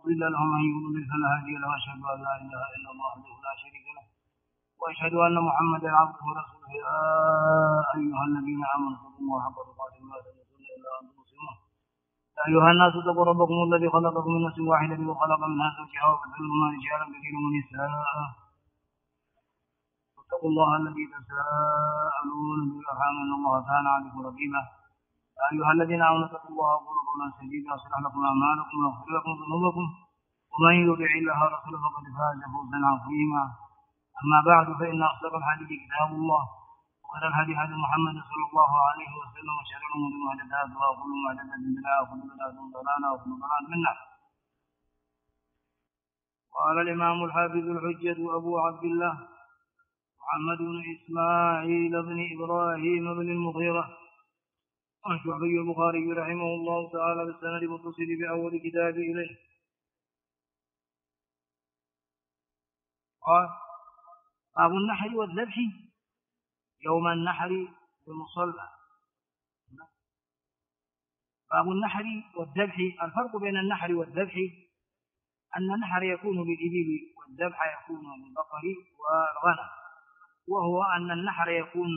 مضل له ومن يضلل فلا هادي له واشهد ان لا اله الا الله وحده لا شريك له واشهد ان محمدا عبده ورسوله يا ايها الذين امنوا اتقوا الله حق تقاته ولا تموتن الا وانتم مسلمون يا ايها الناس اتقوا ربكم الذي خلقكم من نفس واحده وخلق منها زوجها وبث منهما رجالا كثيرا ونساء واتقوا الله الذي تساءلون به والارحام ان الله كان عليكم رقيبا يا ايها الذين امنوا اتقوا الله وقولوا قولا سديدا يصلح لكم اعمالكم ويغفر لكم ذنوبكم ومن يطع الله ورسوله فقد فاز فوزا عظيما اما بعد فان اصدق الحديث كتاب الله وخير الهدي هدي محمد صلى الله عليه وسلم وشر الامور محدثاتها وكل محدثه بدعه وكل بدعه ضلاله وكل ضلاله في النار. قال الامام الحافظ الحجه ابو عبد الله محمد بن اسماعيل بن ابراهيم بن المغيره الشعبي البخاري رحمه الله تعالى بالسند المتصل بأول كتاب إليه قال باب النحر والذبح يوم النحر بالمصلى. باب النحر والذبح. الفرق بين النحر والذبح أن النحر يكون للإبل والذبح يكون للبقر والغنم، وهو أن النحر يكون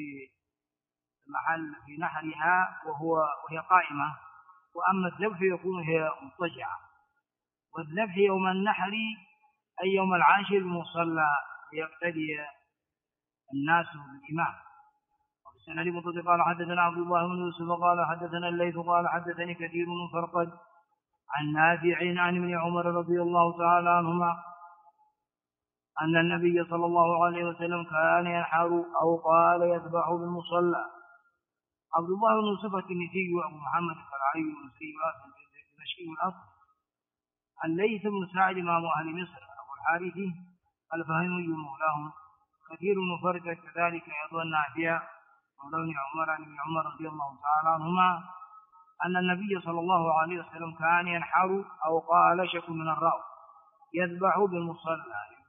محل في نحرها وهي قائمة، وأما الذبح يكون هي مضطجعة. والذبح يوم النحر أي يوم العاشر المصلى ليقتدي الناس بالإمام. وبالسند المتصل قال حدثنا عبد الله بن يوسف قال حدثنا الليث قال حدثني كثير من فرقد عن نافع عن ابن عمر رضي الله تعالى عنهما أن النبي صلى الله عليه وسلم كان ينحر أو قال يذبح بالمصلى. عبد الله بن يوسف التنيسي وابو محمد الفرعي والمصري دمشقي الاصل. الليث بن سعد امام اهل مصر ابو الحارث الفهمي مولاهم. كثير مفرد كذلك ايضا نافع مولى ابن عمر عن ابن عمر رضي الله تعالى عنهما ان النبي صلى الله عليه وسلم كان ينحر او قال شك من الراو يذبح بالمصلى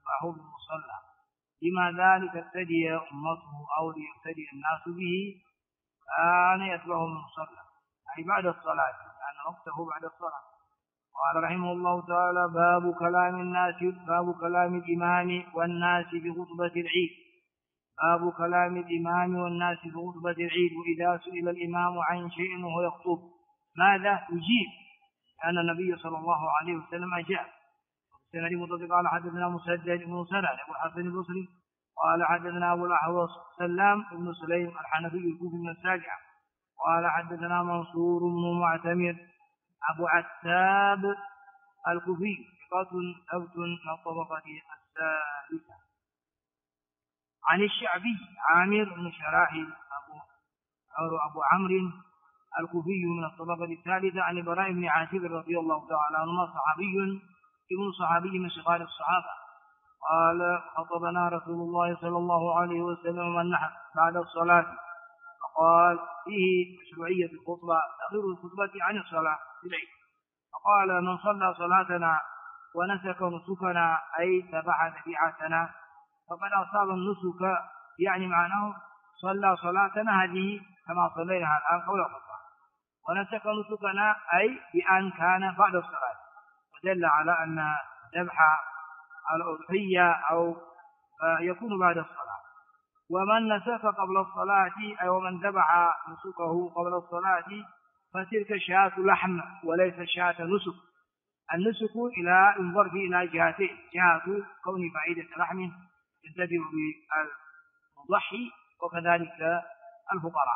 لما ذلك ابتدي امته او ليبتدي الناس به كان يتبعه من المصلى أي بعد الصلاة لأن وقته بعد الصلاة. قال رحمه الله تعالى باب كلام الإمام والناس في خطبة العيد. باب كلام الإمام والناس في خطبة العيد. وإذا سئل الإمام عن شيء وهو يخطب ماذا يجيب؟ لأن النبي صلى الله عليه وسلم أجاب. السند المتصل قال حدثنا مسدد بن مسدد أبو الحسن البصري قال حدثنا أبو الأحوص سلام بن سليم الحنفي الكوفي من السابعة قال حدثنا منصور بن معتمر أبو عتاب الكوفي ثقة ثبت من الطبقة الثالثة. عن الشعبي عامر بن شراحي أبو عمرو الكوفي من الطبقة الثالثة عن براء بن عازب رضي الله تعالى عنه صحابي من صغار الصحابة قال خطبنا رسول الله صلى الله عليه وسلم النحر بعد الصلاة فقال فيه مشروعية الخطبة تأخير الخطبة عن الصلاة في العيد. فقال من صلى صلاتنا ونسك نسكنا أي ذبح ذبيحتنا فقد أصاب النسك، يعني معناه صلى صلاتنا هذه كما صليناها الآن قبل الخطبة، ونسك نسكنا أي بأن كان بعد الصلاة، ودل على أن ذبح الأضحية أو يكون بعد الصلاة. ومن نسك قبل الصلاة أي ومن ذبح نسكه قبل الصلاة فتلك شاة لحم وليس شاة نسك. النسك ينظر فيه إلى جهتين: جهة كون فائدة لحم ينتفع بالمضحي وكذلك الفقراء،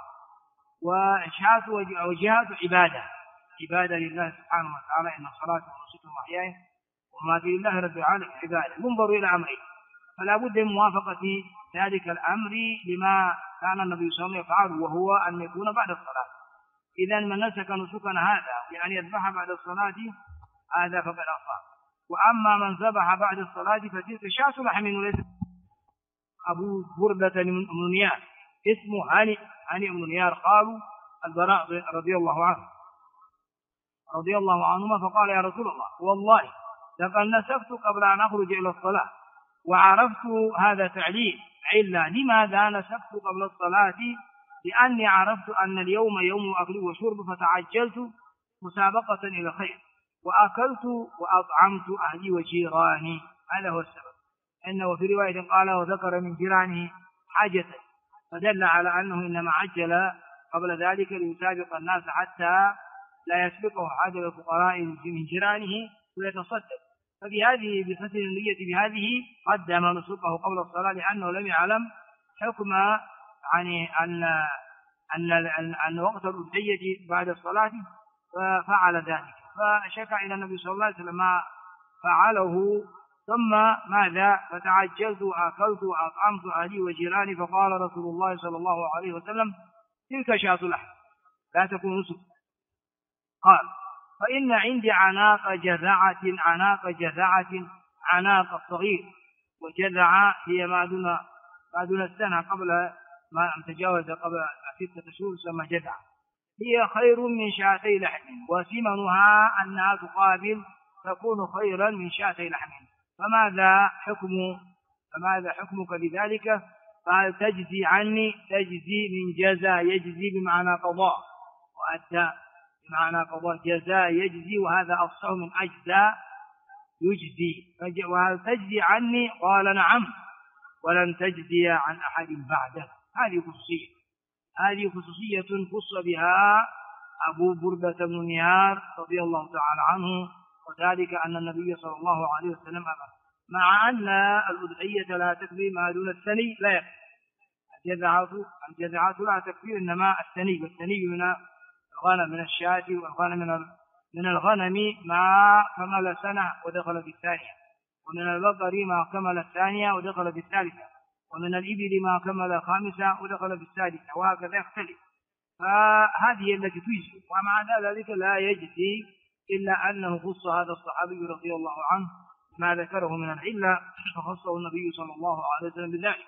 وجهة عبادة لله سبحانه وتعالى. إن الصلاة ونسك ومحياي ومماتي لله رب العالمين عباده. ينظر إلى أمره، فلا بد من موافقة ذلك الأمر لما كان النبي صلى الله عليه وسلم يفعله، وهو أن يكون بعد الصلاة. إذا من نسك نسكنا هذا يعني يذبح بعد الصلاة هذا فقد أصاب. وأما من ذبح بعد الصلاة فتلك شاة لحم وليس. أبو بردة بن نيار اسمه هاني بن نيار قالوا البراء رضي الله عنهما فقال يا رسول الله والله لقد نسكت قبل أن أخرج إلى الصلاة وعرفت هذا تعليل علة لماذا نسكت قبل الصلاة، لأني عرفت أن اليوم يوم أكل وشرب فتعجلت مسابقة إلى خير، وأكلت وأطعمت أهلي وجيراني. هذا هو السبب. إنه في رواية قال وذكر من جيرانه حاجة، فدل على أنه إنما عجل قبل ذلك ليسابق الناس حتى لا يسبقه حاجة الفقراء من جيرانه ويتصدق. ففي هذه بحسن النية بهذه قدم نسكه قبل الصلاة، لأنه لم يعلم حكم يعني أن وقت الأضحية بعد الصلاة، ففعل ذلك، فشكى إلى النبي صلى الله عليه وسلم ما فعله. ثم ماذا؟ فتعجلت وأكلت وأطعمت أهلي وجيراني، فقال رسول الله صلى الله عليه وسلم تلك شاة لحم لا تكون نسك. قال فإن عندي عناق جذعة عناق الصغير، وجذعة هي ما دون السنة قبل ما تجاوز قبل 6 شهور ثم جذعة، هي خير من شاتي لحم، وثمنها أنها تكون خيرا من شاتي لحم. فماذا حكمك بذلك؟ قال تجزي عني. تجزي من جزا يجزي بمعنى قضاء، وأدى بمعنى قضاء. جزاء يجزي، وهذا أفصح من أجزاء يجزي. وهل تجزي عني؟ قال نعم، ولن تجزي عن أحد بعده. هذه خصوصية خص بها أبو بردة بن نيار رضي الله تعالى عنه، وذلك أن النبي صلى الله عليه وسلم أمر، مع أن الأضحية لا تكفي ما دون الثني، لا يكفي الجذعات لا تكفي، إنما الثني، والثني من الغنم من الشاة، والغنم من الغنم ما كمل سنة ودخل في الثانية، ومن البقر ما كمل الثانية ودخل في الثالثة، ومن الإبل ما كمل 5 ودخل في السادسة، وهكذا يختلف. فهذه التي تجزي، ومع ذلك لا يجزي، إلا أنه خص هذا الصحابي رضي الله عنه ما ذكره من العلة، فخصه النبي صلى الله عليه وسلم بذلك.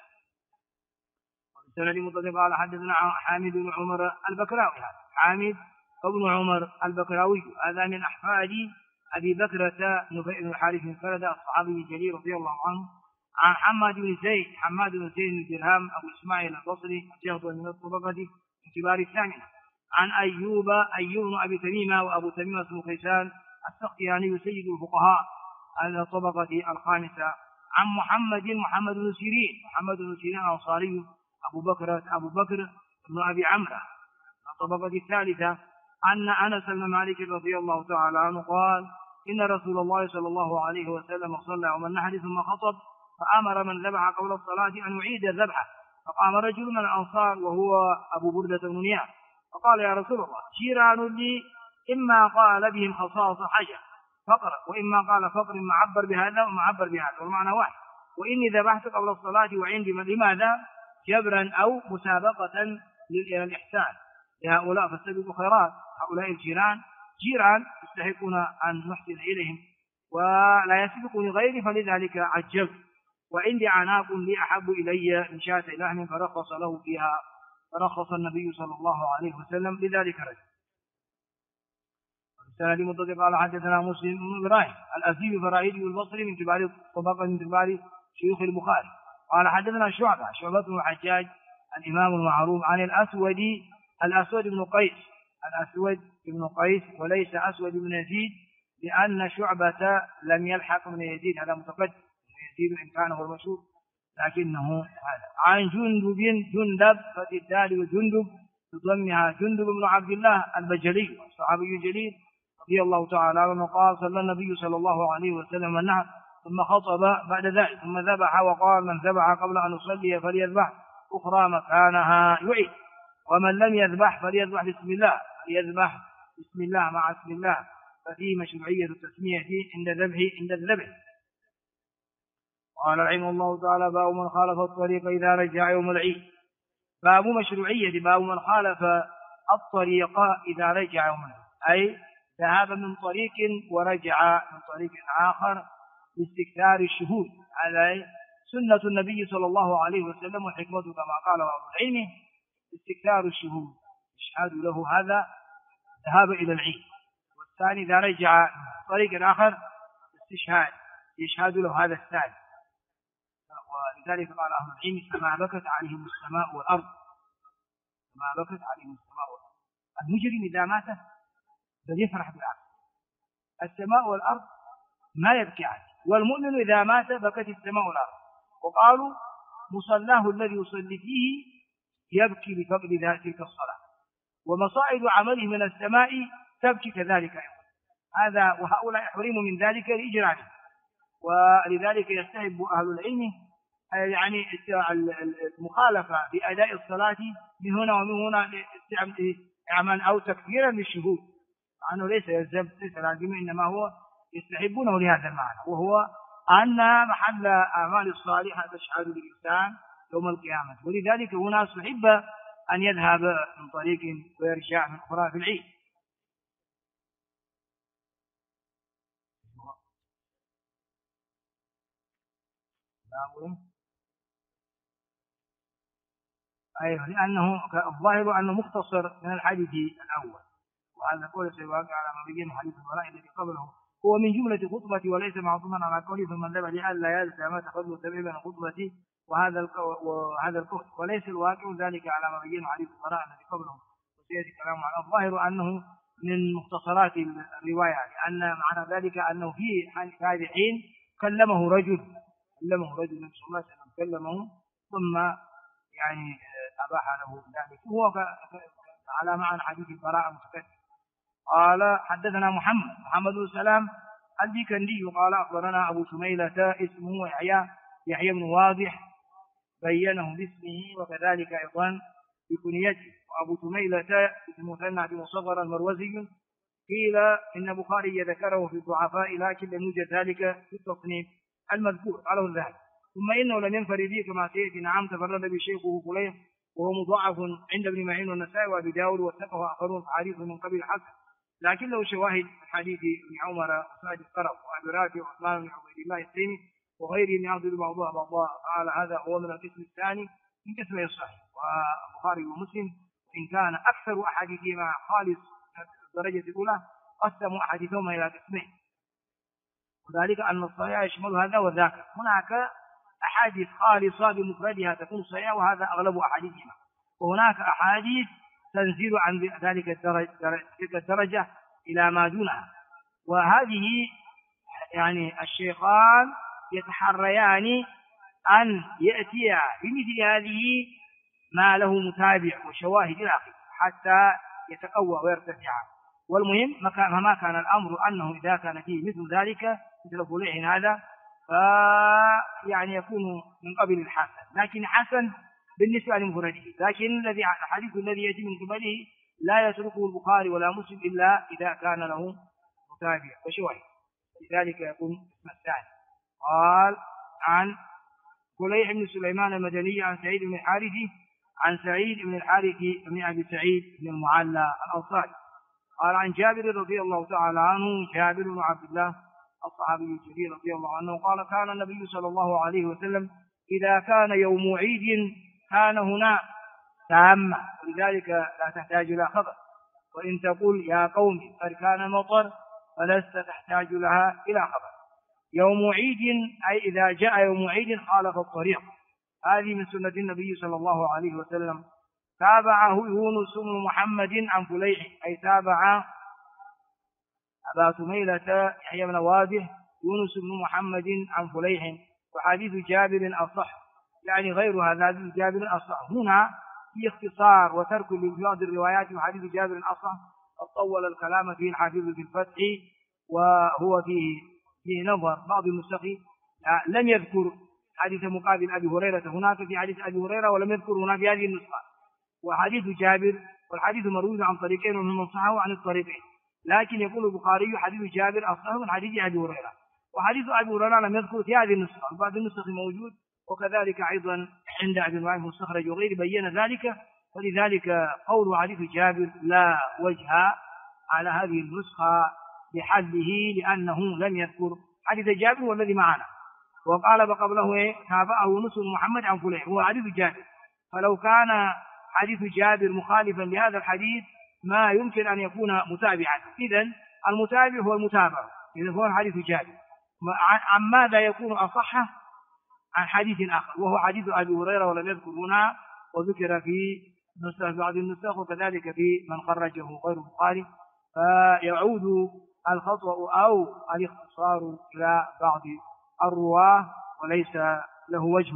والسند مطلق قال حدثنا حامد بن عمر البكراوي. حامد بن عمر البكراوي هذا من أحفاد أبي بكرة نفيع بن الحارث بن فرد الصحابي الجليل رضي الله عنه، عن حماد بن زيد بن درهم أبو إسماعيل البصري، جهض من الطبقة من كبار الثامنة، عن أيوب بن أبي تميمة، وأبو تميمة بن كيسان السختياني سيد الفقهاء على الطبقة الخامسة، عن محمد بن سيرين الأنصاري أبو بكر بن أبي عمرو الطبقة الثالثة، أن أنس بن مالك رضي الله تعالى عنه قال إن رسول الله صلى الله عليه وسلم صلى يوم النحر ثم خطب، فأمر من ذبح قبل الصلاة أن يعيد الذبح، فقام رجل من الأنصار وهو أبو بردة بن نيار، فقال يا رسول الله جيران لي، إما قال بهم خصاص حجر فقر، وإما قال فقر معبر بهذا ومعبر بهذا، والمعنى واحد، وإني ذبحت قبل الصلاة وعندي لماذا؟ جبرا أو مسابقة للإحسان لهؤلاء، فاستبقوا خيرات. هؤلاء الجيران يستحقون أن نحسن إليهم ولا يسبقوا لغيري، فلذلك عجبت، وعندي عناق لي أحب إلي من شاة لحم، فرخص له فيها، فرخص النبي صلى الله عليه وسلم لذلك رجل. السند مطلق قال حدثنا مسلم بن إبراهيم الأزدي الفراهيدي البصري من كبار طبقة من كبار شيوخ البخاري، قال حدثنا شعبة بن الحجاج الإمام المعروف، عن الأسود بن قيس وليس أسود بن يزيد، لأن شعبة لم يلحق من يزيد، هذا متقدم، يزيد إن كان هو المشهور لكنه هذا. عن جندب فتدال وجندب تضمها جندب بن عبد الله البجلي الصحابي الجليل رضي الله تعالى عنه قال صلى النبي صلى الله عليه وسلم النحر ثم خطب بعد ذلك ثم ذبح، وقال من ذبح قبل أن يصلي فليذبح أخرى مكانها يعيد، ومن لم يذبح فليذبح بسم الله مع اسم الله، ففيه مشروعية التسمية عند الذبح. قال رحمه الله تعالى باب من خالف الطريق إذا رجع يوم العيد. باب من خالف الطريق إذا رجع يوم العيد، أي ذهب من طريق ورجع من طريق آخر باستكثار الشهود. هذا سنة النبي صلى الله عليه وسلم، وحكمته كما قال بعض العلم استكثار الشهود، يشهد له هذا ذهاب إلى العيد. والثاني إذا رجع من طريق آخر استشهاد، يشهد له هذا الثاني. ولذلك قال أهل العلم كما بكت عليهم السماء والأرض، المجرم إذا مات بل يفرح بالعقل، السماء والأرض ما يبكي عنه، والمؤمن إذا مات بكت السماء والأرض. وقالوا مصلاه الذي يصلي فيه يبكي بفقد تلك الصلاة، ومصائد عمله من السماء تبكي كذلك أيضا. هذا وهؤلاء يحرموا من ذلك لإجرامه، ولذلك يستحب أهل العلم يعني المخالفة بأداء الصلاة من هنا ومن هنا إعمال أو تكثيرا للشهود، عنه ليس يلزم، ليس لازم، إنما هو يستحبونه لهذا المعنى، وهو أن محل أعمال الصالحة تشهد للإنسان يوم القيامة. ولذلك هنا استحب أن يذهب من طريق ويرجع من أخرى في العيد. أيوه، لأنه الظاهر أنه مختصر من الحديث الأول، وهذا قول سيواقع على ما بين حديث البراء الذي قبله، هو من جملة خطبتي وليس معصوما على قوله فمن ذبح لئلا يلزم ما تقدم تبعا خطبتي وهذا القول، وليس الواقع ذلك على ما بين حديث البراء الذي قبله، وسيأتي كلام على الظاهر أنه من مختصرات الرواية، لأن معنى ذلك أنه في هذا الحين كلمه رجل النبي صلى الله عليه وسلم كلمه، ثم يعني أباح له ذلك، هو على معنى حديث البراء المتقدم. قال حدثنا محمد بن سلام البيكندي قال أخبرنا أبو شميلة اسمه يحيى بن واضح بينه باسمه وكذلك أيضا بكنيته، وأبو شميلة اسمه مثنى بن صغر المروزي، قيل إن بخاري ذكره في الضعفاء لكن لم يوجد ذلك في التصنيف المذكور على ذلك. ثم إنه لم ينفرد به كما سيأتي، نعم تفرد بشيخه فليح وهو مضاعف عند ابن معين والنسائي وأبي داود وثقه آخرون في حديث من قبل الحسن، لكن له شواهد من حديث ابن عمر وسعد القرب وأبي رافع وعثمان بن عبيد الله التيمي وغيره يعضل بعضها بعضا. قال هذا هو من القسم الثاني من قسمه الصحيح، والبخاري ومسلم إن كان أكثر أحاديثهما خالص الدرجة الأولى قسموا أحاديثهما إلى قسمين، وذلك أن الصحيح يشمل هذا وذاك. هناك أحاديث خالصة بمفردها تكون صحيحة وهذا أغلب أحاديثها، وهناك أحاديث تنزل عن ذلك الدرجة إلى ما دونها، وهذه يعني الشيخان يتحريان أن يأتي بمثل هذه ما له متابع وشواهد إلى آخره حتى يتقوى ويرتفع. والمهم ما كان الأمر أنه إذا كان فيه مثل ذلك مثل فليح هذا يعني يكون من قبل الحسن، لكن حسن بالنسبة لمفرده، لكن الحديث الذي يأتي من قبله لا يتركه البخاري ولا مسلم إلا إذا كان له متابع وشواهد، لذلك يكون اسم الثاني. قال عن فليح بن سليمان المدني عن سعيد بن الحارث عن سعيد بن الحارث بن أبي سعيد بن المعلى الأنصاري قال عن جابر رضي الله تعالى عنه، جابر بن عبد الله الصحابي الجليل رضي الله عنه قال كان النبي صلى الله عليه وسلم إذا كان يوم عيد كان هنا تامة، ولذلك لا تحتاج إلى خبر، وإن تقول يا قوم قد كان مطر فلست تحتاج لها إلى خبر. يوم عيد أي إذا جاء يوم عيد خالف الطريق، هذه من سنة النبي صلى الله عليه وسلم. تابعه يونس بن محمد عن فليح أي تابع أبا سميلة يحيى بن واضح يونس بن محمد عن فليح، وحديث جابر أصح، يعني غير هذا حديث جابر أصح. هنا في اختصار وترك لبعض الروايات، وحديث جابر أصح طول الكلام فيه الحافظ في الفتح، وهو فيه نظر. بعض النسخ لم يذكر حديث مقابل أبي هريرة هناك في حديث أبي هريرة، ولم يذكر هنا في هذه النسخة. وحديث جابر والحديث مروي عن طريقين ومن صحه عن الطريقين، لكن يقول البخاري حديث جابر أصح من حديث أبي هريرة، وحديث أبي هريرة لم يذكر في هذه النسخة، وبعض النسخ موجود، وكذلك أيضا عند ابن معين مستخرج وغيره بين ذلك. ولذلك قول حديث جابر لا وجه على هذه النسخة بحله، لأنه لم يذكر حديث جابر والذي معنا. وقال قبله تابعه يونس بن محمد عن فليح، هو حديث جابر، فلو كان حديث جابر مخالفا لهذا الحديث ما يمكن أن يكون متابعا، إذن المتابع هو المتابع، إذن هو حديث جابر. عن ماذا يكون أصح؟ عن حديث آخر وهو حديث أبي هريرة ولم يذكر هنا، وذكر في بعض النسخ، وكذلك في من خرجه غير البخاري. فيعود الخطأ أو الاختصار إلى بعض الرواه وليس له وجه.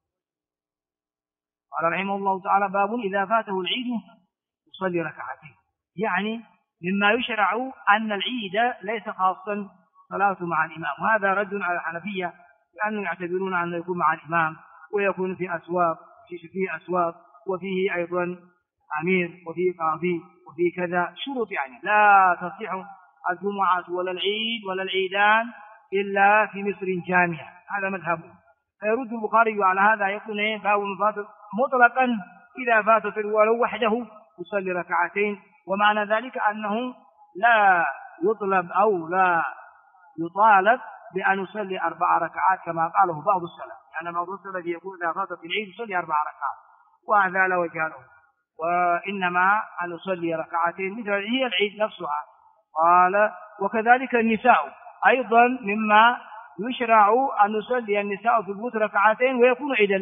قال رحمه الله تعالى: باب إذا فاته العيد يصلي ركعتين. يعني مما يشرع أن العيد ليس خاصا صلاته مع الإمام، وهذا رد على الحنفية لأنهم يعتبرون أنه يكون مع الإمام ويكون في أسواق، فيه أسواق وفيه أيضا أمير وفيه قاضي وفيه كذا شروط، يعني لا تصح الجمعة ولا العيد ولا العيدان إلا في مصر جامعة، هذا مذهبه. فيرد البخاري على هذا يكون باب فاتت مطلقا إذا فاتت ولو وحده يصلي ركعتين، ومعنى ذلك أنه لا يطلب أو لا يطالب بأن يصلي 4 ركعات كما قاله بعض السلف، يعني بعض السلف يقول إذا فاتت العيد يصلي 4 ركعات، وهذا لا وجه له، وإنما أن يصلي ركعتين مثل هي العيد نفسها. قال: وكذلك النساء أيضا مما يشرع أن يصلي النساء في البيوت ركعتين ويكون عيدا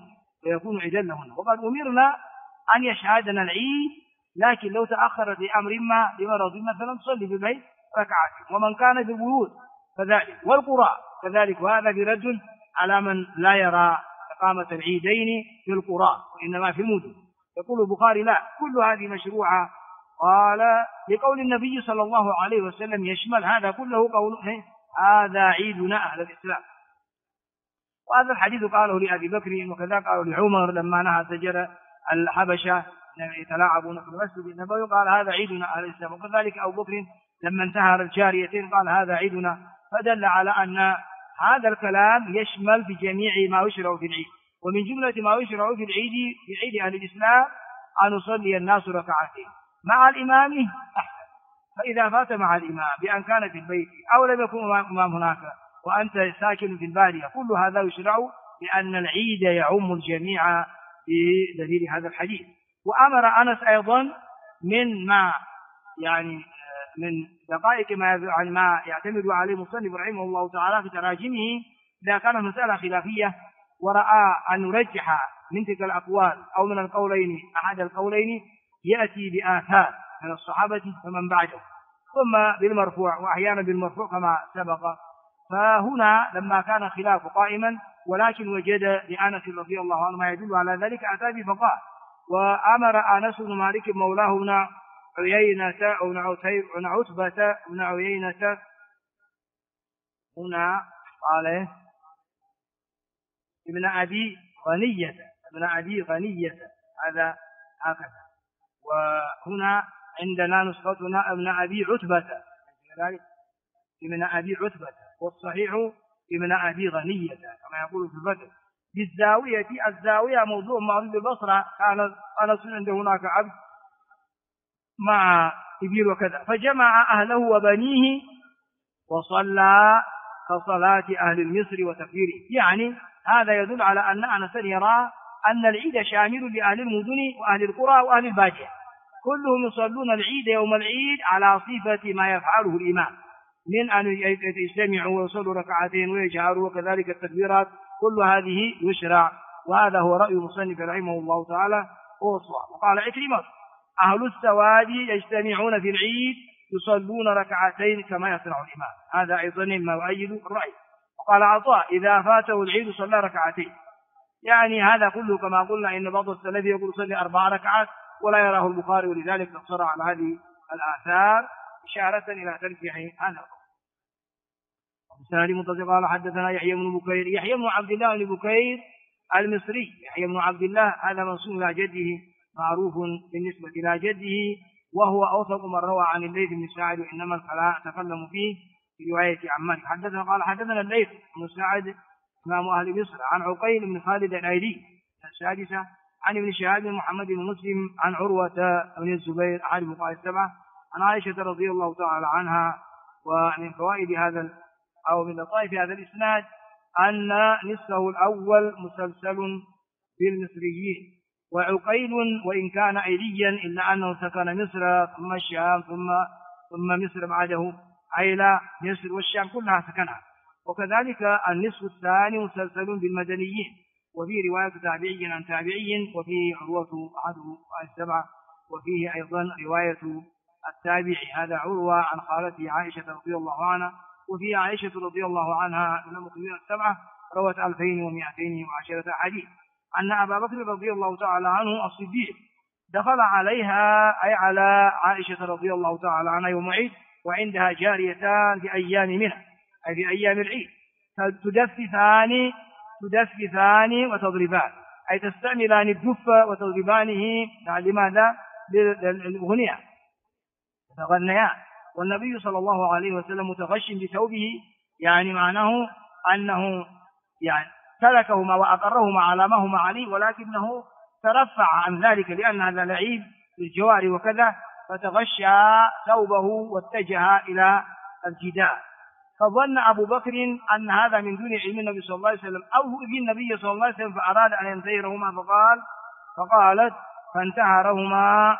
لهن، وقد أمرنا أن يشهدنا العيد، لكن لو تأخرت لأمر ما لمرض مثلا تصلي في البيت ركعتين، ومن كان في البيوت كذلك، والقرى كذلك، وهذا برد على من لا يرى إقامة العيدين في القرى وإنما في المدن. يقول البخاري: لا، كل هذه مشروعة. قال: لقول النبي صلى الله عليه وسلم يشمل هذا كله قوله: هذا عيدنا أهل الإسلام. وهذا الحديث قاله لأبي بكر، وكذا قاله لعمر لما نهى سجر الحبشة يتلاعبون في المسجد النبوي، قال: هذا عيدنا أهل الإسلام. وكذلك أبو بكر لما انتهر الجاريتين قال: هذا عيدنا. فدل على أن هذا الكلام يشمل في جميع ما يشرع في العيد، ومن جملة ما يشرع في العيد في عيد أهل الإسلام أن يصلي الناس ركعتين مع الإمام أحسن. فإذا فات مع الإمام بأن كان في البيت أو لم يكن الإمام هناك وأنت ساكن في البادية، كل هذا يشرع لأن العيد يعم الجميع بدليل هذا الحديث. وأمر أنس أيضا من دقائق ما يعتمد عليه المصنف رحمه الله تعالى في تراجمه، إذا كانت مسألة خلافية ورأى أن يرجح من تلك الأقوال أو من القولين أحد القولين، يأتي بآثار من الصحابة فمن بعده، ثم بالمرفوع وأحيانا بالمرفوع كما سبق. فهنا لما كان خلاف قائما ولكن وجد لأنس رضي الله عنه ما يدل على ذلك أتى بفقاه. وأمر أنس بن مالك مولاه بن عيينة أو بن عتبة بن عيينة، هنا قال ابن أبي غنية هذا هكذا، وهنا عندنا نسختنا ابن أبي عتبة، ابن أبي عتبة، والصحيح ابن أبي غنية كما يقول في البدر. الزاوية موضوع معروف بالبصرة، كان أنس عنده هناك عبد مع إبيل وكذا، فجمع أهله وبنيه وصلى كصلاة أهل المصر وتكبيره. يعني هذا يدل على أن أنس يرى أن العيد شامل لأهل المدن وأهل القرى وأهل البادية، كلهم يصلون العيد يوم العيد على صفة ما يفعله الإمام من أن يجتمعوا ويصلوا ركعتين ويجهروا وكذلك التكبيرات، كل هذه يشرع. وهذا هو رأي المصنف رحمه الله تعالى هو الصواب. وقال عكرمة: أهل السواد يجتمعون في العيد يصلون ركعتين كما يصنع الإمام، هذا أيضا ما يؤيد الرأي. وقال عطاء: إذا فاته العيد صلى ركعتين. يعني هذا كله كما قلنا إن بعض السلف يقول صلي 4 ركعات ولا يراه البخاري، ولذلك اقتصر على هذه الآثار إشارة إلى ترجيح هذا القول. وبسند متصل قال: حدثنا يحيى بن عبد الله بن بكير المصري. يحيى بن عبد الله هذا منسوب إلى جده، معروف بالنسبة إلى جده، وهو أوثق من روى عن الليث بن سعد، وإنما تكلم فيه في رواية عن مالك. قال: حدثنا الليث بن سعد إمام أهل مصر عن عقيل بن خالد الأيلي السادسة عن ابن شهاب بن محمد بن مسلم عن عروة بن الزبير أحد الفقهاء السبعة عن عائشة رضي الله تعالى عنها. ومن فوائد هذا أو من لطائف هذا الإسناد أن نصفه الأول مسلسل بالمصريين، وعقيل وإن كان أيليا إلا أنه سكن مصر ثم الشام ثم مصر بعده، عيلة مصر والشام كلها سكنها. وكذلك النصف الثاني مسلسل بالمدنيين، وفيه رواية تابعي عن تابعي، وفيه عروة أحد السبعة، وفيه أيضا رواية التابعي. هذا عروة عن خالته عائشة رضي الله عنها. وفي عائشة رضي الله عنها من المخبرين السبعة روت 2210 حديث أن أبا بكر رضي الله تعالى عنه الصديق دخل عليها أي على عائشة رضي الله تعالى عنها يوم عيد وعندها جاريتان في أيام منها أي في أيام العيد تدففان وتضربان أي تستعملان الدف وتضربانه. لماذا؟ للأغنية تغنيان. والنبي صلى الله عليه وسلم متغش بثوبه، يعني معناه أنه يعني تركهما وأقرهما على ما هما عليه، ولكنه ترفع عن ذلك لأن هذا لعيب للجواري وكذا، فتغشى ثوبه واتجه إلى الجدار. فظن أبو بكر أن هذا من دون علم النبي صلى الله عليه وسلم أو في النبي صلى الله عليه وسلم، فأراد أن ينتهرهما فقالت فانتهرهما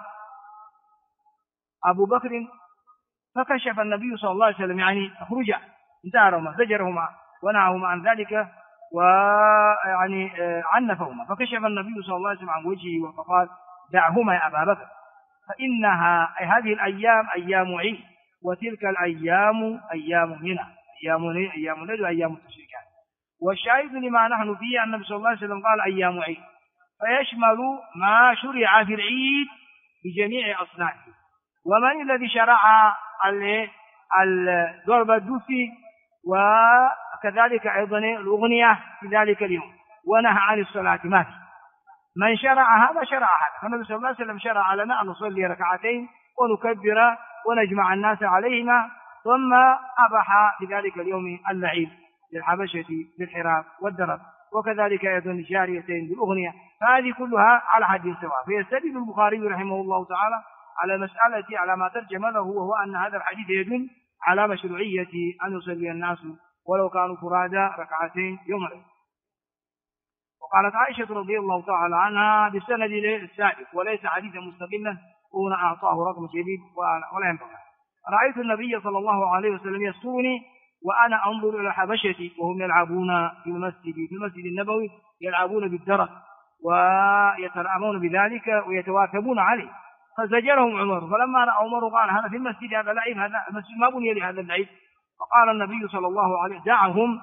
أبو بكر فكشف النبي صلى الله عليه وسلم يعني اخرجا، انتهرهما زجرهما ونهاهما عن ذلك ويعني عنفهما. فكشف النبي صلى الله عليه وسلم عن وجهه وقال دعهما يا أبا بكر فإنها أي هذه الأيام أيام عيد وتلك الأيام أيام منى، أيام العيد وأيام التشريكات. والشاهد لما نحن فيه أن النبي صلى الله عليه وسلم قال أيام عيد، فيشمل ما شرع في العيد بجميع أصنافه. ومن الذي شرع ضرب الدف وكذلك أيضا الأغنية في ذلك اليوم ونهى عن الصلاة؟ ما في من شرع هذا شرع هذا. فالنبي صلى الله عليه وسلم شرع لنا أن نصلي ركعتين ونكبر ونجمع الناس عليهما، ثم أباح في ذلك اليوم اللعب للحبشة بالحراب والدرب، وكذلك أيضا الجاريتين بالأغنية. فهذه كلها على حد سواء. فيستدل البخاري رحمه الله تعالى على مسألة على ما ترجم له، وهو أن هذا الحديث يدل على مشروعية أن يصلي الناس ولو كانوا فرادى ركعتين يوم العيد. وقالت عائشة رضي الله تعالى عنها بالسند السابق وليس حديثا مستقلا هنا أعطاه رقم شديد ولا ينبغي: رأيت النبي صلى الله عليه وسلم يسترني وأنا أنظر إلى الحبشة وهم يلعبون في المسجد النبوي، يلعبون بالدرج ويترامون بذلك ويتواثبون عليه، فزجرهم عمر. فلما رأى عمر قال هذا في المسجد هذا لعب، هذا المسجد ما بني لهذا اللعب. فقال النبي صلى الله عليه وسلم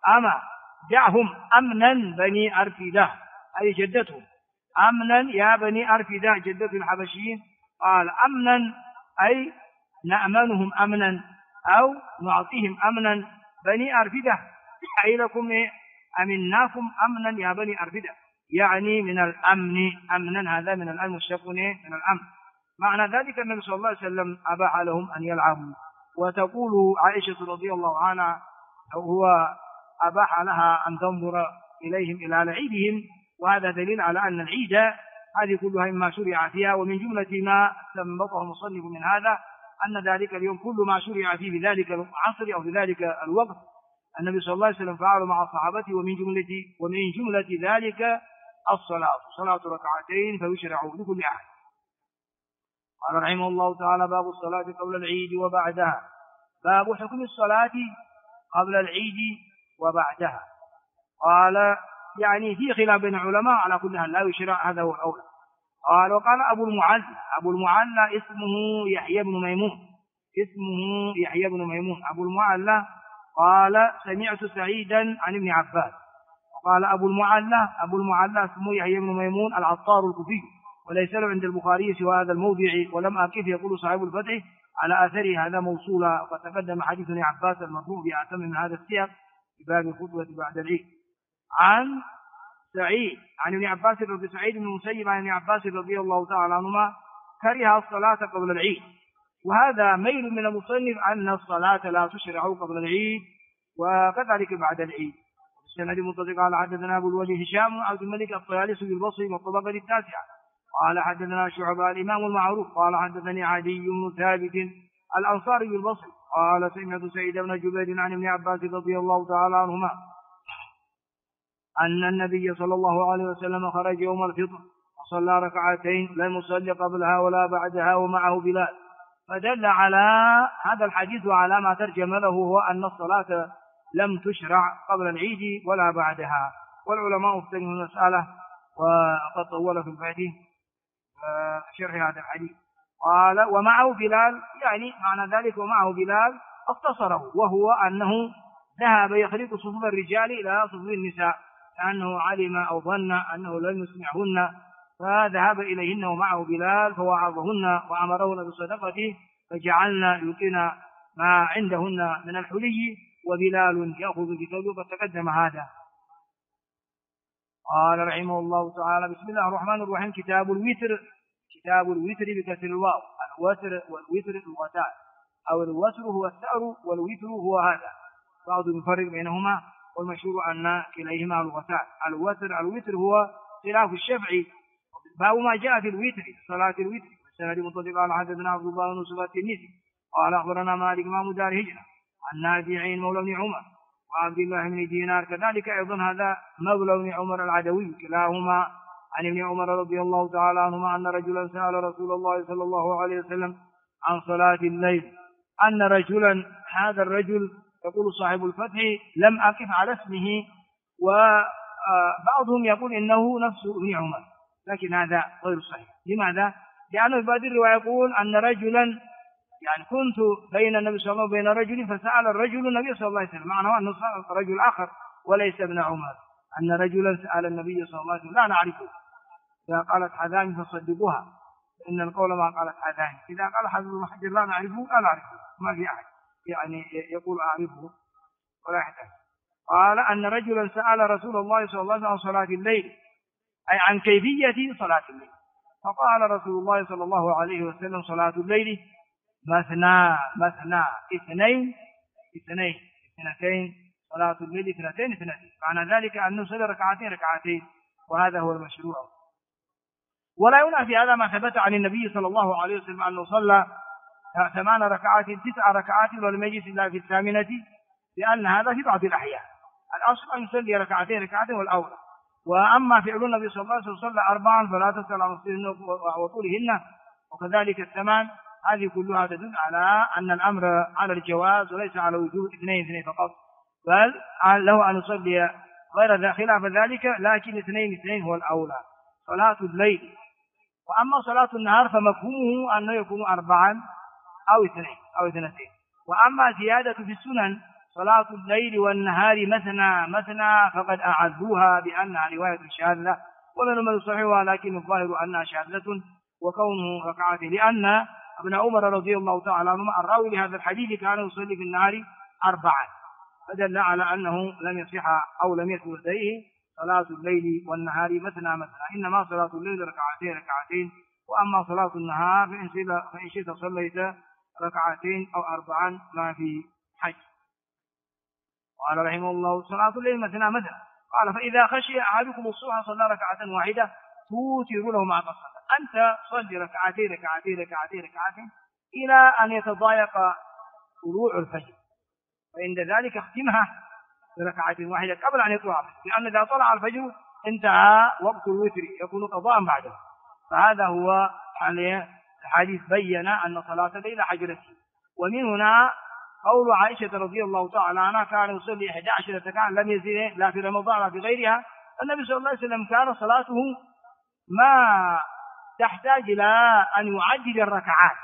دعهم أمنا بني أرفدة، أي جدتهم، أمنا يا بني أرفدة جدة الحبشيين. قال أمنا أي نأمنهم أمنا أو نعطيهم أمنا بني أرفدة، أي لكم أمناكم أمنا يا بني أرفدة، يعني من الأمن. أمنا هذا من الأمن مشتق من الأمن. معنى ذلك النبي صلى الله عليه وسلم أباح لهم أن يلعبوا. وتقول عائشة رضي الله عنها هو أباح لها أن تنظر إليهم إلى لعبهم، وهذا دليل على أن العيد هذه كلها مما شرع فيها. ومن جملة ما استنبطه المصنف من هذا أن ذلك اليوم كل ما شرع فيه بذلك العصر أو بذلك الوقت النبي صلى الله عليه وسلم فعله مع صحابته. ومن جملة ذلك صلاة ركعتين فيشرع لكل أحد. قال رحمه الله تعالى: باب الصلاة قبل العيد وبعدها. باب حكم الصلاة قبل العيد وبعدها. قال يعني في خلاف بين العلماء، على كل حال لا يشرع، هذا هو الأولى. قال وقال أبو المعلى اسمه يحيى بن ميمون أبو المعلى قال سمعت سعيدا عن ابن عباس. وقال أبو المعلى اسمه يحيى بن ميمون العطار الكوفي، وليس له عند البخاري سوى هذا الموضع، ولم أقف يقول صاحب الفتح على أثره هذا موصولا. وقد تقدم حديث ابن عباس المرفوع بأتم من هذا السياق في باب الخطبة بعد العيد. عن سعيد عن ابن عباس رضي سعيد بن المسيب عن ابن عباس رضي الله تعالى عنهما كره الصلاة قبل العيد. وهذا ميل من المصنف أن الصلاة لا تشرع قبل العيد وكذلك بعد العيد. السند متصل. قال حدثنا أبو الوليد هشام عبد الملك الطيالسي البصري والطبقة التاسعة قال حدثنا شعبة الإمام المعروف قال حدثني عدي بن ثابت الأنصاري البصري قال سمعت سعيد بن جبير عن ابن عباس رضي الله تعالى عنهما أن النبي صلى الله عليه وسلم خرج يوم الفطر وصلى ركعتين لم يصلي قبلها ولا بعدها ومعه بلال. فدل على هذا الحديث وعلى ما ترجم له هو أن الصلاة لم تشرع قبل العيد ولا بعدها. والعلماء اختلفوا المسألة وقد طول في البعد شرح هذا الحديث. قال ومعه بلال، يعني معنى ذلك ومعه بلال اختصره، وهو أنه ذهب يخلط صفوف الرجال إلى صفوف النساء لأنه علم أو ظن أنه لن يسمعهن، فذهب إليهن ومعه بلال فوعظهن وأمرهن بصدقته، فجعلنا يلقين ما عندهن من الحلي وبلال يأخذ بثوبه، فتقدم هذا. قال رحمه الله تعالى: بسم الله الرحمن الرحيم. كتاب الوتر. كتاب الوتر بكسر الواو. الوتر والوتر لغتان، أو الوتر هو الثأر والوتر هو هذا، بعض يفرق بينهما، والمشهور أن كليهما لغتان. الوتر هو خلاف الشفع، باب ما جاء في الوتر، صلاة الوتر. والسند مطلق على حدثنا عبد الله بن يوسف التنيسي قال أخبرنا مالك إمام دار هجرة عن نافع مولى بن عمر وعبد الله بن دينار، كذلك أيضا هذا مولى بن عمر العدوي، كلاهما عن ابن عمر رضي الله تعالى عنهما أن رجلا سأل رسول الله صلى الله عليه وسلم عن صلاة الليل. أن رجلا، هذا الرجل يقول صاحب الفتح لم أقف على اسمه، وبعضهم يقول إنه نفس ابن عمر، لكن هذا غير صحيح. لماذا؟ لأنه في بعض الرواية يقول أن رجلا، يعني كنت بين النبي صلى الله عليه وسلم وبين رجل فسأل الرجل النبي صلى الله عليه وسلم، معناه أنه رجل آخر وليس ابن عمر. أن رجلا سأل النبي صلى الله عليه وسلم لا نعرفه، إذا قالت حذان فصدقوها، إن القول ما قالت حذان. إذا قال حافظ بن حجر لا نعرفه لا نعرفه، ما في أحد يعني يقول أعرفه ولا يحتاج. قال أن رجلا سأل رسول الله صلى الله عليه وسلم عن صلاة الليل، أي عن كيفية صلاة الليل، فقال رسول الله صلى الله عليه وسلم: صلاة الليل مثنى مثنى، اثنين اثنين، اثنتين، صلاة الليل اثنتين اثنتين، معنى ذلك أن نصلي ركعتين ركعتين، وهذا هو المشروع. ولا ينافي في هذا ما ثبت عن النبي صلى الله عليه وسلم أنه صلى 8 ركعات 9 ركعات ولم يجلس إلا في الثامنة، لأن هذا في بعض الأحيان. الأصل أن يصلي ركعتين ركعتين والأولى. وأما فعل النبي صلى الله عليه وسلم صلى 4 فلا تسأل عن نصفهن وطولهن، وكذلك 8، هذه كلها تدل على أن الأمر على الجواز وليس على وجوب 2 فقط، بل له أن يصلي غير خلاف ذلك، لكن 2 هو الأولى صلاة الليل. وأما صلاة النهار فمفهومه أنه يكون 4 أو 2 أو 2. وأما زيادة في السنن صلاة الليل والنهار مثنى مثنى فقد أعذوها بأنها رواية شاذة، ومن يصححها، لكن الظاهر أنها شاذة وكونه ركعتين، لأن ابن عمر رضي الله تعالى عنهما الراوي لهذا الحديث كان يصلي في النهار 4، فدل على أنه لم يصح أو لم يثبت إليه صلاة الليل والنهار مثنى مثنى، إنما صلاة الليل ركعتين ركعتين، وأما صلاة النهار فإن شئت صليت 2 أو 4 ما في حج. قال رحمه الله: صلاة الليل مثنى مثنى. قال: فإذا خشي أحدكم الصبح صلى 1 واحدة توتر له مع قصة. أنت صلي 2 ركعتين ركعتين ركعتين إلى أن يتضايق طلوع الفجر، فعند ذلك اختمها ب1 واحدة قبل أن يطلع الفجر، لأن إذا طلع الفجر انتهى وقت الوتر، يكون قضاء بعده. فهذا هو الحديث بين أن صلاة الليل حجرته. ومن هنا قول عائشة رضي الله تعالى عنها كان يصلي 11 ركعة لم يزل لا في رمضان ولا في غيرها. النبي صلى الله عليه وسلم كان صلاته ما تحتاج إلى أن يعدد الركعات،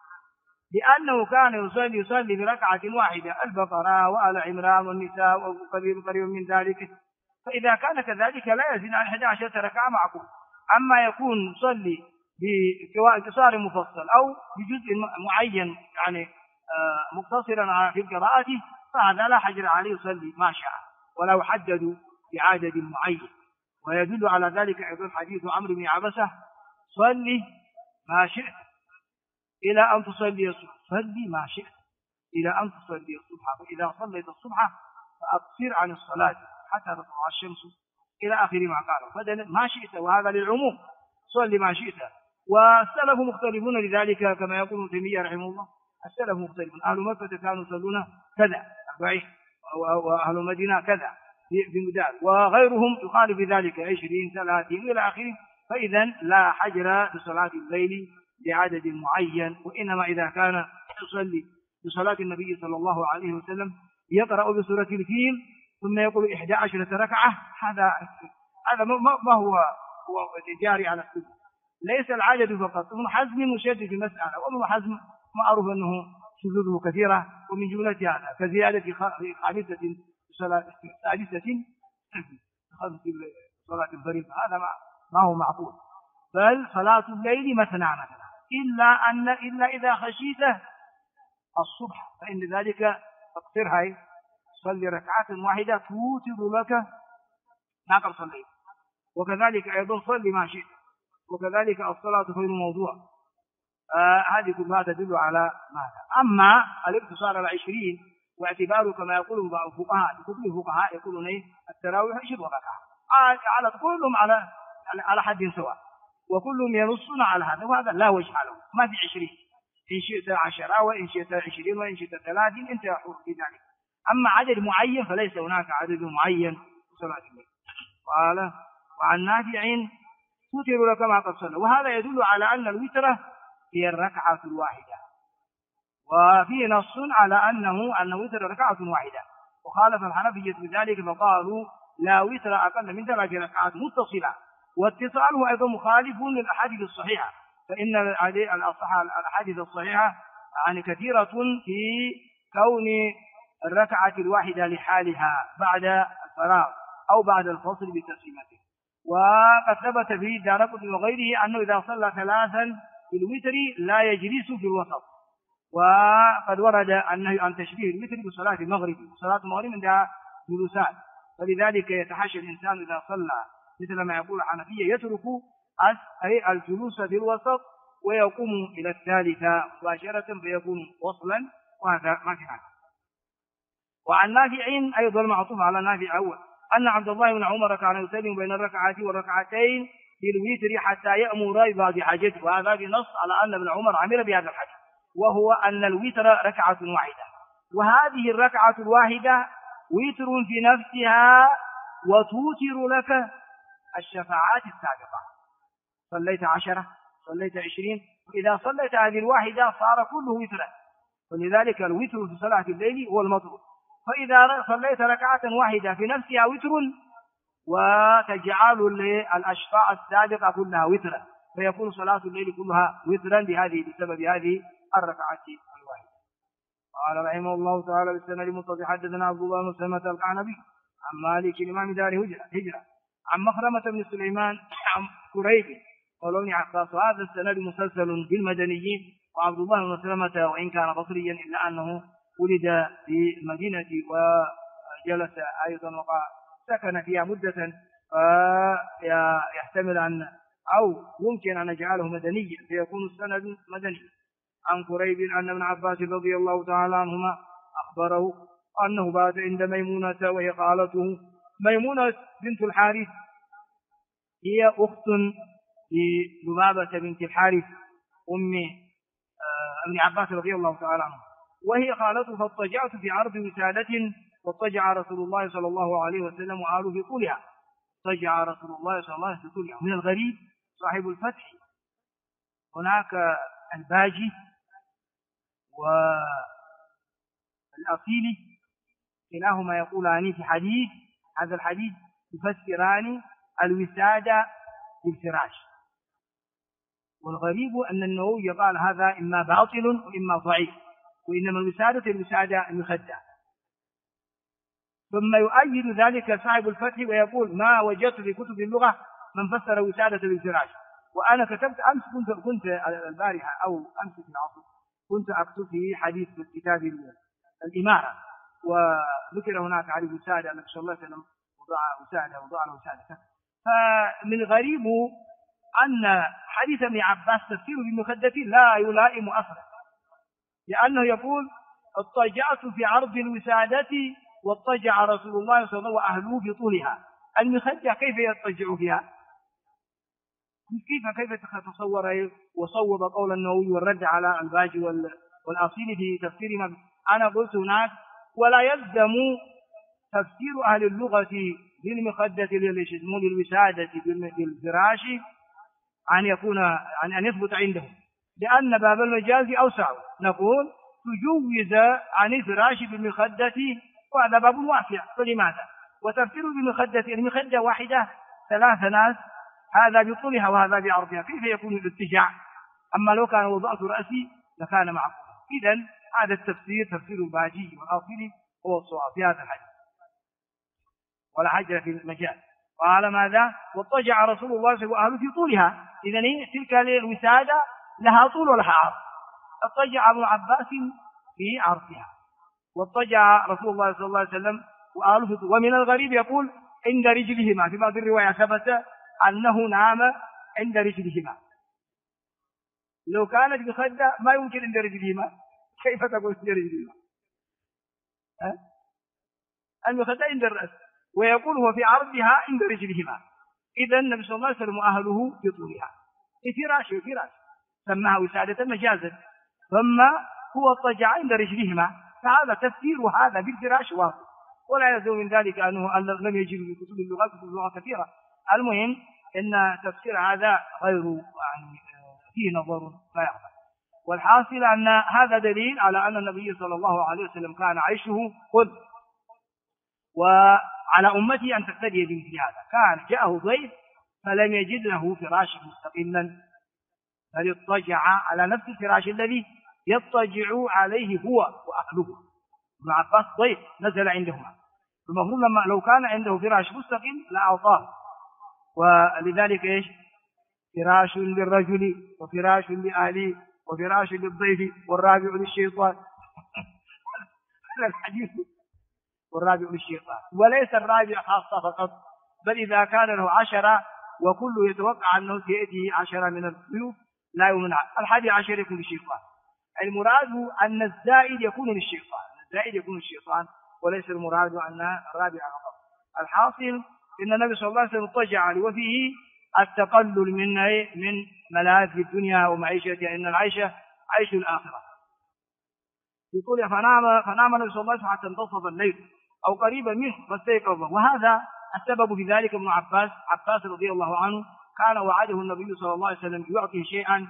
لأنه كان يصلي بركعة واحدة البقرة وآل عمران والنساء وقريب من ذلك، فإذا كان كذلك لا يزيد عن 11 ركعة معقول. أما يكون يصلي باختصار مفصل أو بجزء معين يعني مقتصرا في القراءة، فهذا لا حجر عليه يصلي ما شاء، ولو حددوا بعدد معين. ويدل على ذلك أيضا حديث عمرو بن عبسة: صلي ما شئت إلى أن تصلي الصبح، صلي ما شئت إلى أن تصلي الصبح، فإذا صليت الصبح فأقصر عن الصلاة حتى تطلع الشمس، إلى آخر ما قاله. فدل ما شئت، وهذا للعموم، صلي ما شئت. والسلف مختلفون لذلك كما يقول ابن تيمية رحمه الله، السلف مختلفون، أهل مكة كانوا يصلون كذا 40، وأهل المدينة كذا بمدار، وغيرهم يخالف ذلك 20 30 إلى آخره. فإذا لا حجر بصلاة الليل بعدد معين، وإنما إذا كان يصلي بصلاة النبي صلى الله عليه وسلم يقرأ بسورة الفيل ثم يقول 11 ركعة، هذا ما هو جاري على السنة. ليس العدد فقط. ابن حزم مشدد في المسألة، وابن حزم معروف أنه شذوذه كثيرة، ومن جملة هذا كزيادة في خامسة سادسة في صلاة الفريضة، هذا ما هو معقول. بل صلاة الليل مثنى إلا إذا خشيت الصبح، فإن ذلك تقصرها، صلي ركعة واحدة توتر لك ما قد صليت، وكذلك أيضا صلي ما شئت، وكذلك الصلاة خير موضوع. هذه كلها تدل على ماذا؟ أما الاقتصار على 20 واعتباره كما يقول بعض الفقهاء، كل الفقهاء يقولون التراويح 20 ركعة، على كلهم على حد سواء، وكلهم ينصون على هذا، وهذا لا وجه له، ما في 20، إن شئت 10 وإن شئت 20 وإن شئت 30 أنت حر في ذلك. أما عدد معين فليس هناك عدد معين في صلاة الليل. قال وعن نافع توتر لك ما قد صلى، وهذا يدل على أن الوتر هي الركعة الواحدة، وفيه نص على أنه وتر ركعة واحدة، وخالف الحنفية بذلك فقالوا لا وتر أقل من 3 ركعات متصلة، واتصاله أيضا مخالف للأحاديث الصحيحة، فإن الأحاديث الصحيحة يعني كثيرة في كون الركعة الواحدة لحالها بعد الفراغ أو بعد الفصل بتسليمته. وقد ثبت في الدارقطني وغيره أنه إذا صلى 3 في الوتر لا يجلس في الوسط، وقد ورد النهي عن تشبيه الوتر بصلاة المغرب، صلاة المغرب عندها جلوسات، فلذلك يتحاشى الإنسان إذا صلى مثل ما يقول الحنفية يترك أي الجلوس في الوسط ويقوم إلى الثالثة مباشرة فيكون وصلا، وهذا ما في هذا. وعن نافع أيضا معطوف على نافع أول أن عبد الله بن عمر كان يسلم بين الركعات والركعتين في الوتر حتى يأمر ببعض حاجته، وهذا بنص على أن ابن عمر عمل بهذا الحديث، وهو أن الوتر ركعة واحدة، وهذه الركعة الواحدة وتر في نفسها وتوتر لك الشفاعات السابقة، صليت 10 صليت 20، وإذا صليت هذه الواحدة صار كله وترا، ولذلك الوتر في صلاة الليل هو المطلوب. فإذا صليت ركعة واحدة في نفسها وتر، وتجعل الأشفاع السابقة كلها وترا، فيكون صلاة الليل كلها وترا بسبب هذه الركعة الواحدة. قال رحمه الله تعالى بالسند المتصل حدثنا عبد الله بن سلمة القعنبي عن مالك الإمام دار هجرة عن مخرمة بن سليمان عن كريب قال ابن عباس هذا السند مسلسل بالمدنيين، وعبد الله بن سلمة وإن كان بصريا إلا أنه ولد في المدينة وجلس أيضا وسكن فيها مدة، يحتمل أن أو يمكن أن نجعله مدنيا فيكون السند مدني. عن كريب أن ابن عباس رضي الله تعالى عنهما أخبره أنه بات عند ميمونة وهي خالته. ميمونة بنت الحارث هي أخت للبابة بنت الحارث أم ابن عباس رضي الله تعالى عنه، وهي خالته، فاضطجعت في عرض وسادة، واضطجع رسول الله صلى الله عليه وسلم وآله في طولها، اضطجع رسول الله صلى الله عليه وسلم في طولها. من الغريب صاحب الفتح هناك الباجي والأصيلي كلاهما يقولان في حديث، هذا الحديث يفسران الوسادة بالفراش، والغريب أن النووي قال هذا إما باطل وإما ضعيف، وإنما الوسادة المخدة. ثم يؤيد ذلك صاحب الفتح ويقول ما وجدت في كتب اللغة من فسر وسادة بالفراش، وأنا كتبت أمس كنت البارحة أو أمس في العصر كنت أكتب في حديث في كتاب الإمارة، وذكر هناك على الوسادة النبي صلى الله عليه وسلم وضع له وسادة. فمن غريب أن حديث ابن عباس تفسير بالمخدة لا يلائم أصلا، لأنه يقول اضطجعت في عرض الوسادة واضطجع رسول الله صلى الله عليه وسلم وأهله في طولها. المخدة كيف يضطجع فيها؟ كيف تتصور؟ وصوب قول النووي والرد على الباجي والأصيل في تفسير ما أنا قلت هناك، ولا يلزم تفسير أهل اللغة للمخدة للوسادة بالفراش أن يكون أن يثبت عندهم، لأن باب المجاز أوسع، نقول تجوز عن الفراش بالمخدة وهذا باب واسع، فلماذا؟ وتفسير بالمخدة المخدة واحدة 3 ناس هذا بطولها وهذا بعرضها، كيف يكون الاتجاع؟ أما لو كان وضعت رأسي لكان معقولا. إذن هذا التفسير تفسير الباجي والآصلي هو الصواب في هذا الحديث، ولا حاجة في المجال. قال ماذا؟ واضطجع رسول الله صلى الله عليه وسلم في طولها. إذن تلك الوسادة لها طول ولها عرض. اضطجع ابن عباس في عرضها، واضطجع رسول الله صلى الله عليه وسلم وآله في طول. ومن الغريب يقول عند رجلهما، في بعض الرواية ثبت أنه نام عند رجلهما. لو كانت بخدة ما يمكن عند رجلهما، كيف تقول عند رجلهما؟ المخدة عند الرأس، ويقول هو في عرضها عند رجلهما. إذا النبي صلى الله عليه وسلم وأهله في طولها، في فراش سماها وسادة مجازا، ثم هو اضطجع عند رجلهما. فهذا تفسير هذا بالفراش واضح، ولا يلزم من ذلك أنه لم يجد في كتب اللغات كتب اللغة كثيرة. المهم أن تفسير هذا غير يعني فيه نظر لا يقبل. والحاصل أن هذا دليل على أن النبي صلى الله عليه وسلم كان عيشه خذ، وعلى أمته أن تقتدي بمثل هذا. كان جاءه ضيف فلم يجد له فراشا مستقلا، بل اضطجع على نفس الفراش الذي يضطجع عليه هو وأهله. ابن عباس ضيف نزل عندهما، المفروض لو كان عنده فراش مستقل لأعطاه. ولذلك ايش؟ فراش للرجل وفراش لأهله وفراش للضيف والرابع للشيطان. الحديث والرابع للشيطان، وليس الرابع خاصة فقط، بل إذا كان له 10 وكله يتوقع أنه سيأتي 10 من الضيوف لا يمنع، 11 يكون للشيطان. المراد أن الزائد يكون للشيطان، وليس المراد أن الرابع فقط. الحاصل إن النبي صلى الله عليه وسلم اضطجع وفيه التقلل من ملاذ الدنيا ومعيشتها، إن العيشة عيش الآخرة. يقول فنام النبي صلى الله عليه وسلم حتى انتصف الليل أو قريبا منه فاستيقظ. وهذا السبب في ذلك ابن عباس رضي الله عنه كان وعده النبي صلى الله عليه وسلم يعطيه شيئا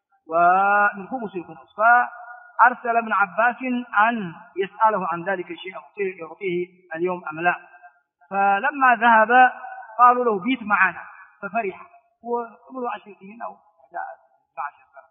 ومن خمس الخمس، فأرسل ابن عباس أن يسأله عن ذلك الشيء يعطيه اليوم أم لا. فلما ذهب قالوا له بيت معنا، ففرح، هو عمره 10 سنين أو 12 سنة،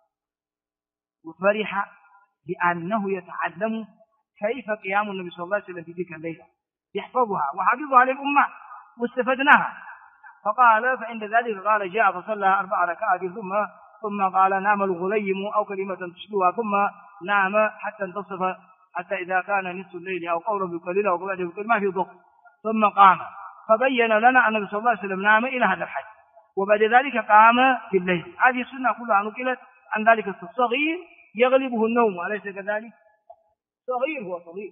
وفرح لأنه يتعلم كيف قيام النبي صلى الله عليه وسلم في تلك الليلة، يحفظها وحفظها للأمة واستفدناها. فقال فعند ذلك قال جاء فصلى 4 ركعات ثم قال نام الغليم أو كلمة تشبهها، ثم نام حتى انتصف، حتى إذا كان نصف الليل أو قوله بقليل أو قوله بقليل ما في ضغط، ثم قام. فبين لنا أن النبي صلى الله عليه وسلم نام إلى هذا الحد، وبعد ذلك قام في الليل. هذه السنة كلها نقلت عن ذلك. الصغير يغلبه النوم، أليس كذلك؟ صغير هو صغير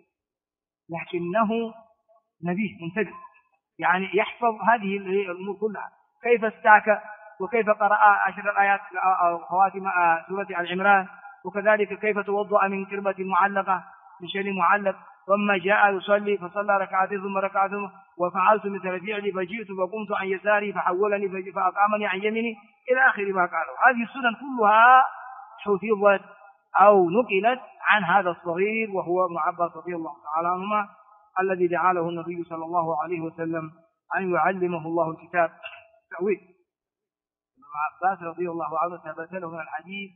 لكنه نبيه منتبه، يعني يحفظ هذه الأمور كلها، كيف استاك وكيف قرأ 10 آيات أو خواتم سورة العمران، وكذلك كيف توضأ من كربة معلقة من شيء معلق، ثم جاء يصلي فصلى ركعتين ثم ركعتين، وفعلت مثل فعلي فجئت فقمت عن يساري فحولني فأقامني عن يميني إلى آخر ما قالوا. هذه السنن كلها حفظت أو نقلت عن هذا الصغير وهو ابن عباس رضي الله تعالى عنهما، الذي دعا له النبي صلى الله عليه وسلم أن يعلمه الله الكتاب التأويل. ابن عباس رضي الله عنه ثبت له من الحديث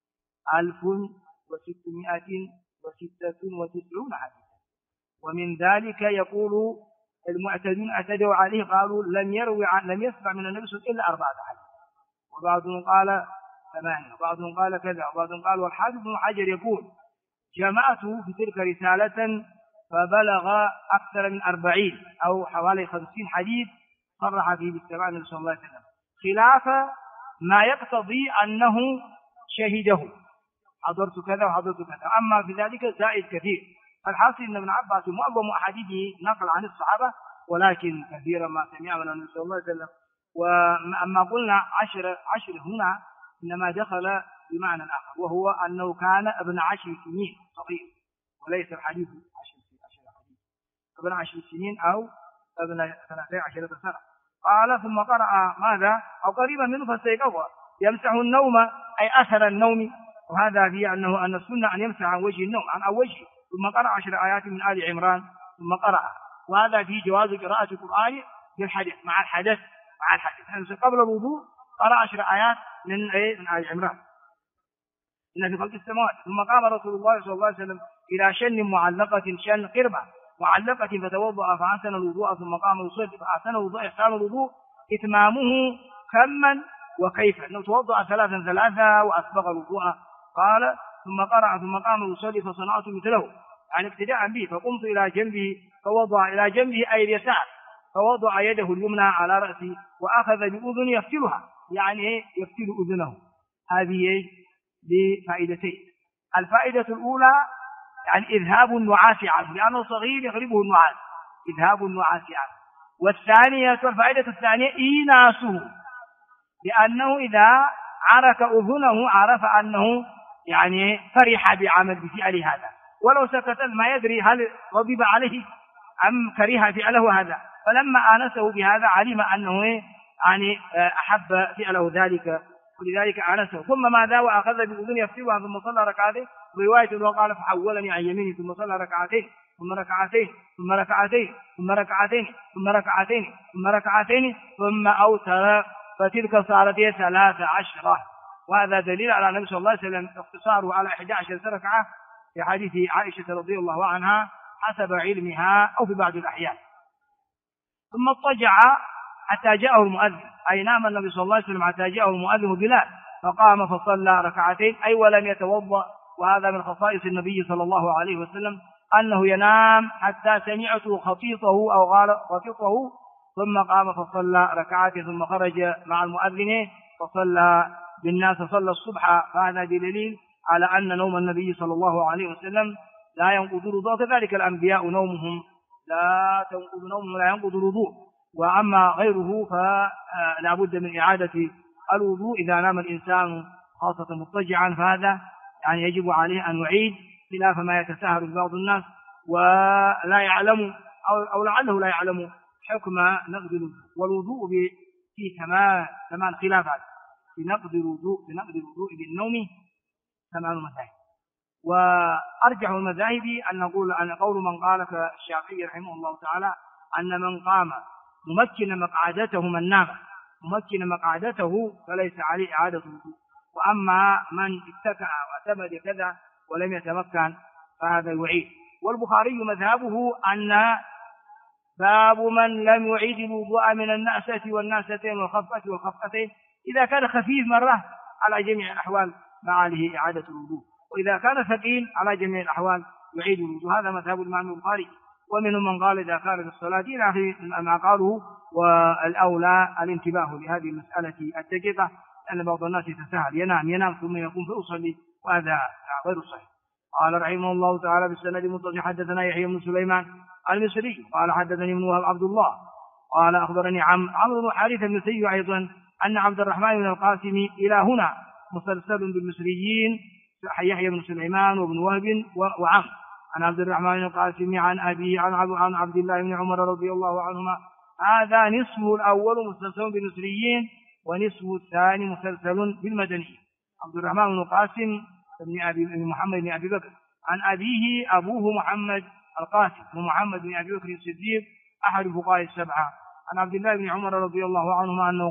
1696 حديثا، ومن ذلك يقول المعتدون اعتدوا عليه قالوا لم يسمع من النبي صلى الله عليه وسلم إلا 4 حديث، وبعضهم قال 8، وبعضهم قال كذا، وبعضهم قال. والحافظ ابن حجر يقول جمعت في تلك رسالة فبلغ أكثر من 40 أو حوالي 50 حديث صرح فيه باستماع النبي صلى الله عليه وسلم، خلاف ما يقتضي أنه شهده، حضرت كذا وحضرت كذا، أما في ذلك زائد كثير. الحاصل أن ابن عباس معظم أحاديثه نقل عن الصحابة، ولكن كثيرا ما سمع من النبي صلى الله عليه وسلم. وأما قلنا 10 هنا إنما دخل بمعنى آخر، وهو أنه كان ابن 10 سنين صغير، وليس الحديث 10 حديث، ابن 10 سنين أو ابن 12 سنة. قال ثم قرأ ماذا أو قريبا منه فاستيقظ يمسح النوم أي أثر النوم، وهذا فيه أن السنة أن يمسح عن وجه النوم عن وجهه. ثم قرأ 10 آيات من آل عمران ثم قرأ، وهذا فيه جواز قراءة القرآن بالحدث مع الحدث، مع الحديث. يعني قبل الوضوء قرأ 10 آيات من آل عمران إن في خلق السماوات. ثم قام رسول الله صلى الله عليه وسلم إلى شن معلقة، شن قربة معلقة، فتوضأ فأحسن الوضوء، ثم قام يصلي فأحسن الوضوء. إحسان الوضوء إتمامه كما وكيف، أنه توضأ ثلاثا وأسبغ الوضوء. قال ثم قرأ ثم قام يصلي فصنعت مثله، يعني ابتداء به، فقمت إلى جنبه فوضع إلى جنبه أي اليسار، فوضع يده اليمنى على رأسي وأخذ بأذني يفتلها، يعني يفتل أذنه. هذه بفائدتين. الفائدة الأولى يعني إذهاب النعاس عنه، لأنه صغير يغلبه النعاس، إذهاب النعاس عنه. والثانية الفائدة الثانية إيناسه، لأنه إذا عرف أذنه عرف أنه يعني فرح بفعل هذا، ولو سكت ما يدري هل غضب عليه أم كره فعله هذا، فلما آنسه بهذا علم أنه يعني أحب فعله ذلك، ولذلك آنسه. ثم ماذا؟ وأخذ بأذن يفتلها ثم صلى ركعتين، رواية وقال فحولني عن يمينه ثم صلى ركعتين ثم ركعتين ثم ركعتين ثم ركعتين ثم ركعتين ثم ركعتين ثم أوتر، فتلك صارت 13. وهذا دليل على النبي صلى الله عليه وسلم اقتصاره على 11 ركعة في حديث عائشة رضي الله عنها حسب علمها أو في بعض الأحيان. ثم اضطجع حتى جاءه المؤذن، أي نام النبي صلى الله عليه وسلم حتى جاءه المؤذن بلال، فقام فصلى ركعتين، أي ولم يتوضأ. وهذا من خصائص النبي صلى الله عليه وسلم أنه ينام حتى سمعت خطيطه أو غطيطه، ثم قام فصلى ركعتين ثم خرج مع المؤذن فصلى بالناس، صلى الصبح. فهذا دليل على أن نوم النبي صلى الله عليه وسلم لا ينقض الوضوء، كذلك الأنبياء نومهم لا ينقض الوضوء. وأما غيره فلا بد من إعادة الوضوء إذا نام الإنسان خاصة مضطجعا، فهذا يعني يجب عليه أن يعيد، خلاف ما يتساهل بعض الناس ولا يعلم أو لعله لا يعلم حكم نقض الوضوء. والوضوء في ثمان خلافات في نقض الوضوء بالنوم 8 مذاهب. وأرجح المذاهب أن نقول أن قول من قال كالشافعي رحمه الله تعالى أن من قام ممكن مقعدته من نام ممكن مقعدته فليس عليه إعادة الوضوء، وأما من اتكأ واعتمد كذا ولم يتمكن فهذا يعيد. والبخاري مذهبه أن باب من لم يعيد الوضوء من النعسة والنعستين والخفقتين إذا كان خفيف مرة على جميع الأحوال ما عليه إعادة الوضوء، وإذا كان ثقيل على جميع الأحوال يعيد الوضوء. هذا مذهب الإمام البخاري. ومنهم من قال إذا كان في الصلاة إلى آخر ما قالوا. والأولى الانتباه لهذه المسألة الدقيقة، لأن بعض الناس يتساهل ينام ثم يقوم فيصلي، وهذا غير صحيح. قال رحمه الله تعالى بالسند المتصل حدثنا يحيى بن سليمان المصري قال حدثني ابن وهب عبد الله قال أخبرني عمرو بن حارث بن سيء أيضا أن عبد الرحمن بن القاسم إلى هنا مسلسل بالمصريين يحيى بن سليمان وابن وهب وعمرو عن عبد الرحمن القاسم عن أبيه عن عبد الله بن عمر رضي الله عنهما. هذا نصفه الأول مسلسل بالمصريين ونصفه الثاني مسلسل بالمدنيين. عبد الرحمن بن القاسم بن محمد بن أبي بكر عن أبيه أبوه محمد القاسم ومحمد بن أبي بكر الصديق أحد الفقهاء السبعة. عن عبد الله بن عمر رضي الله عنهما أنه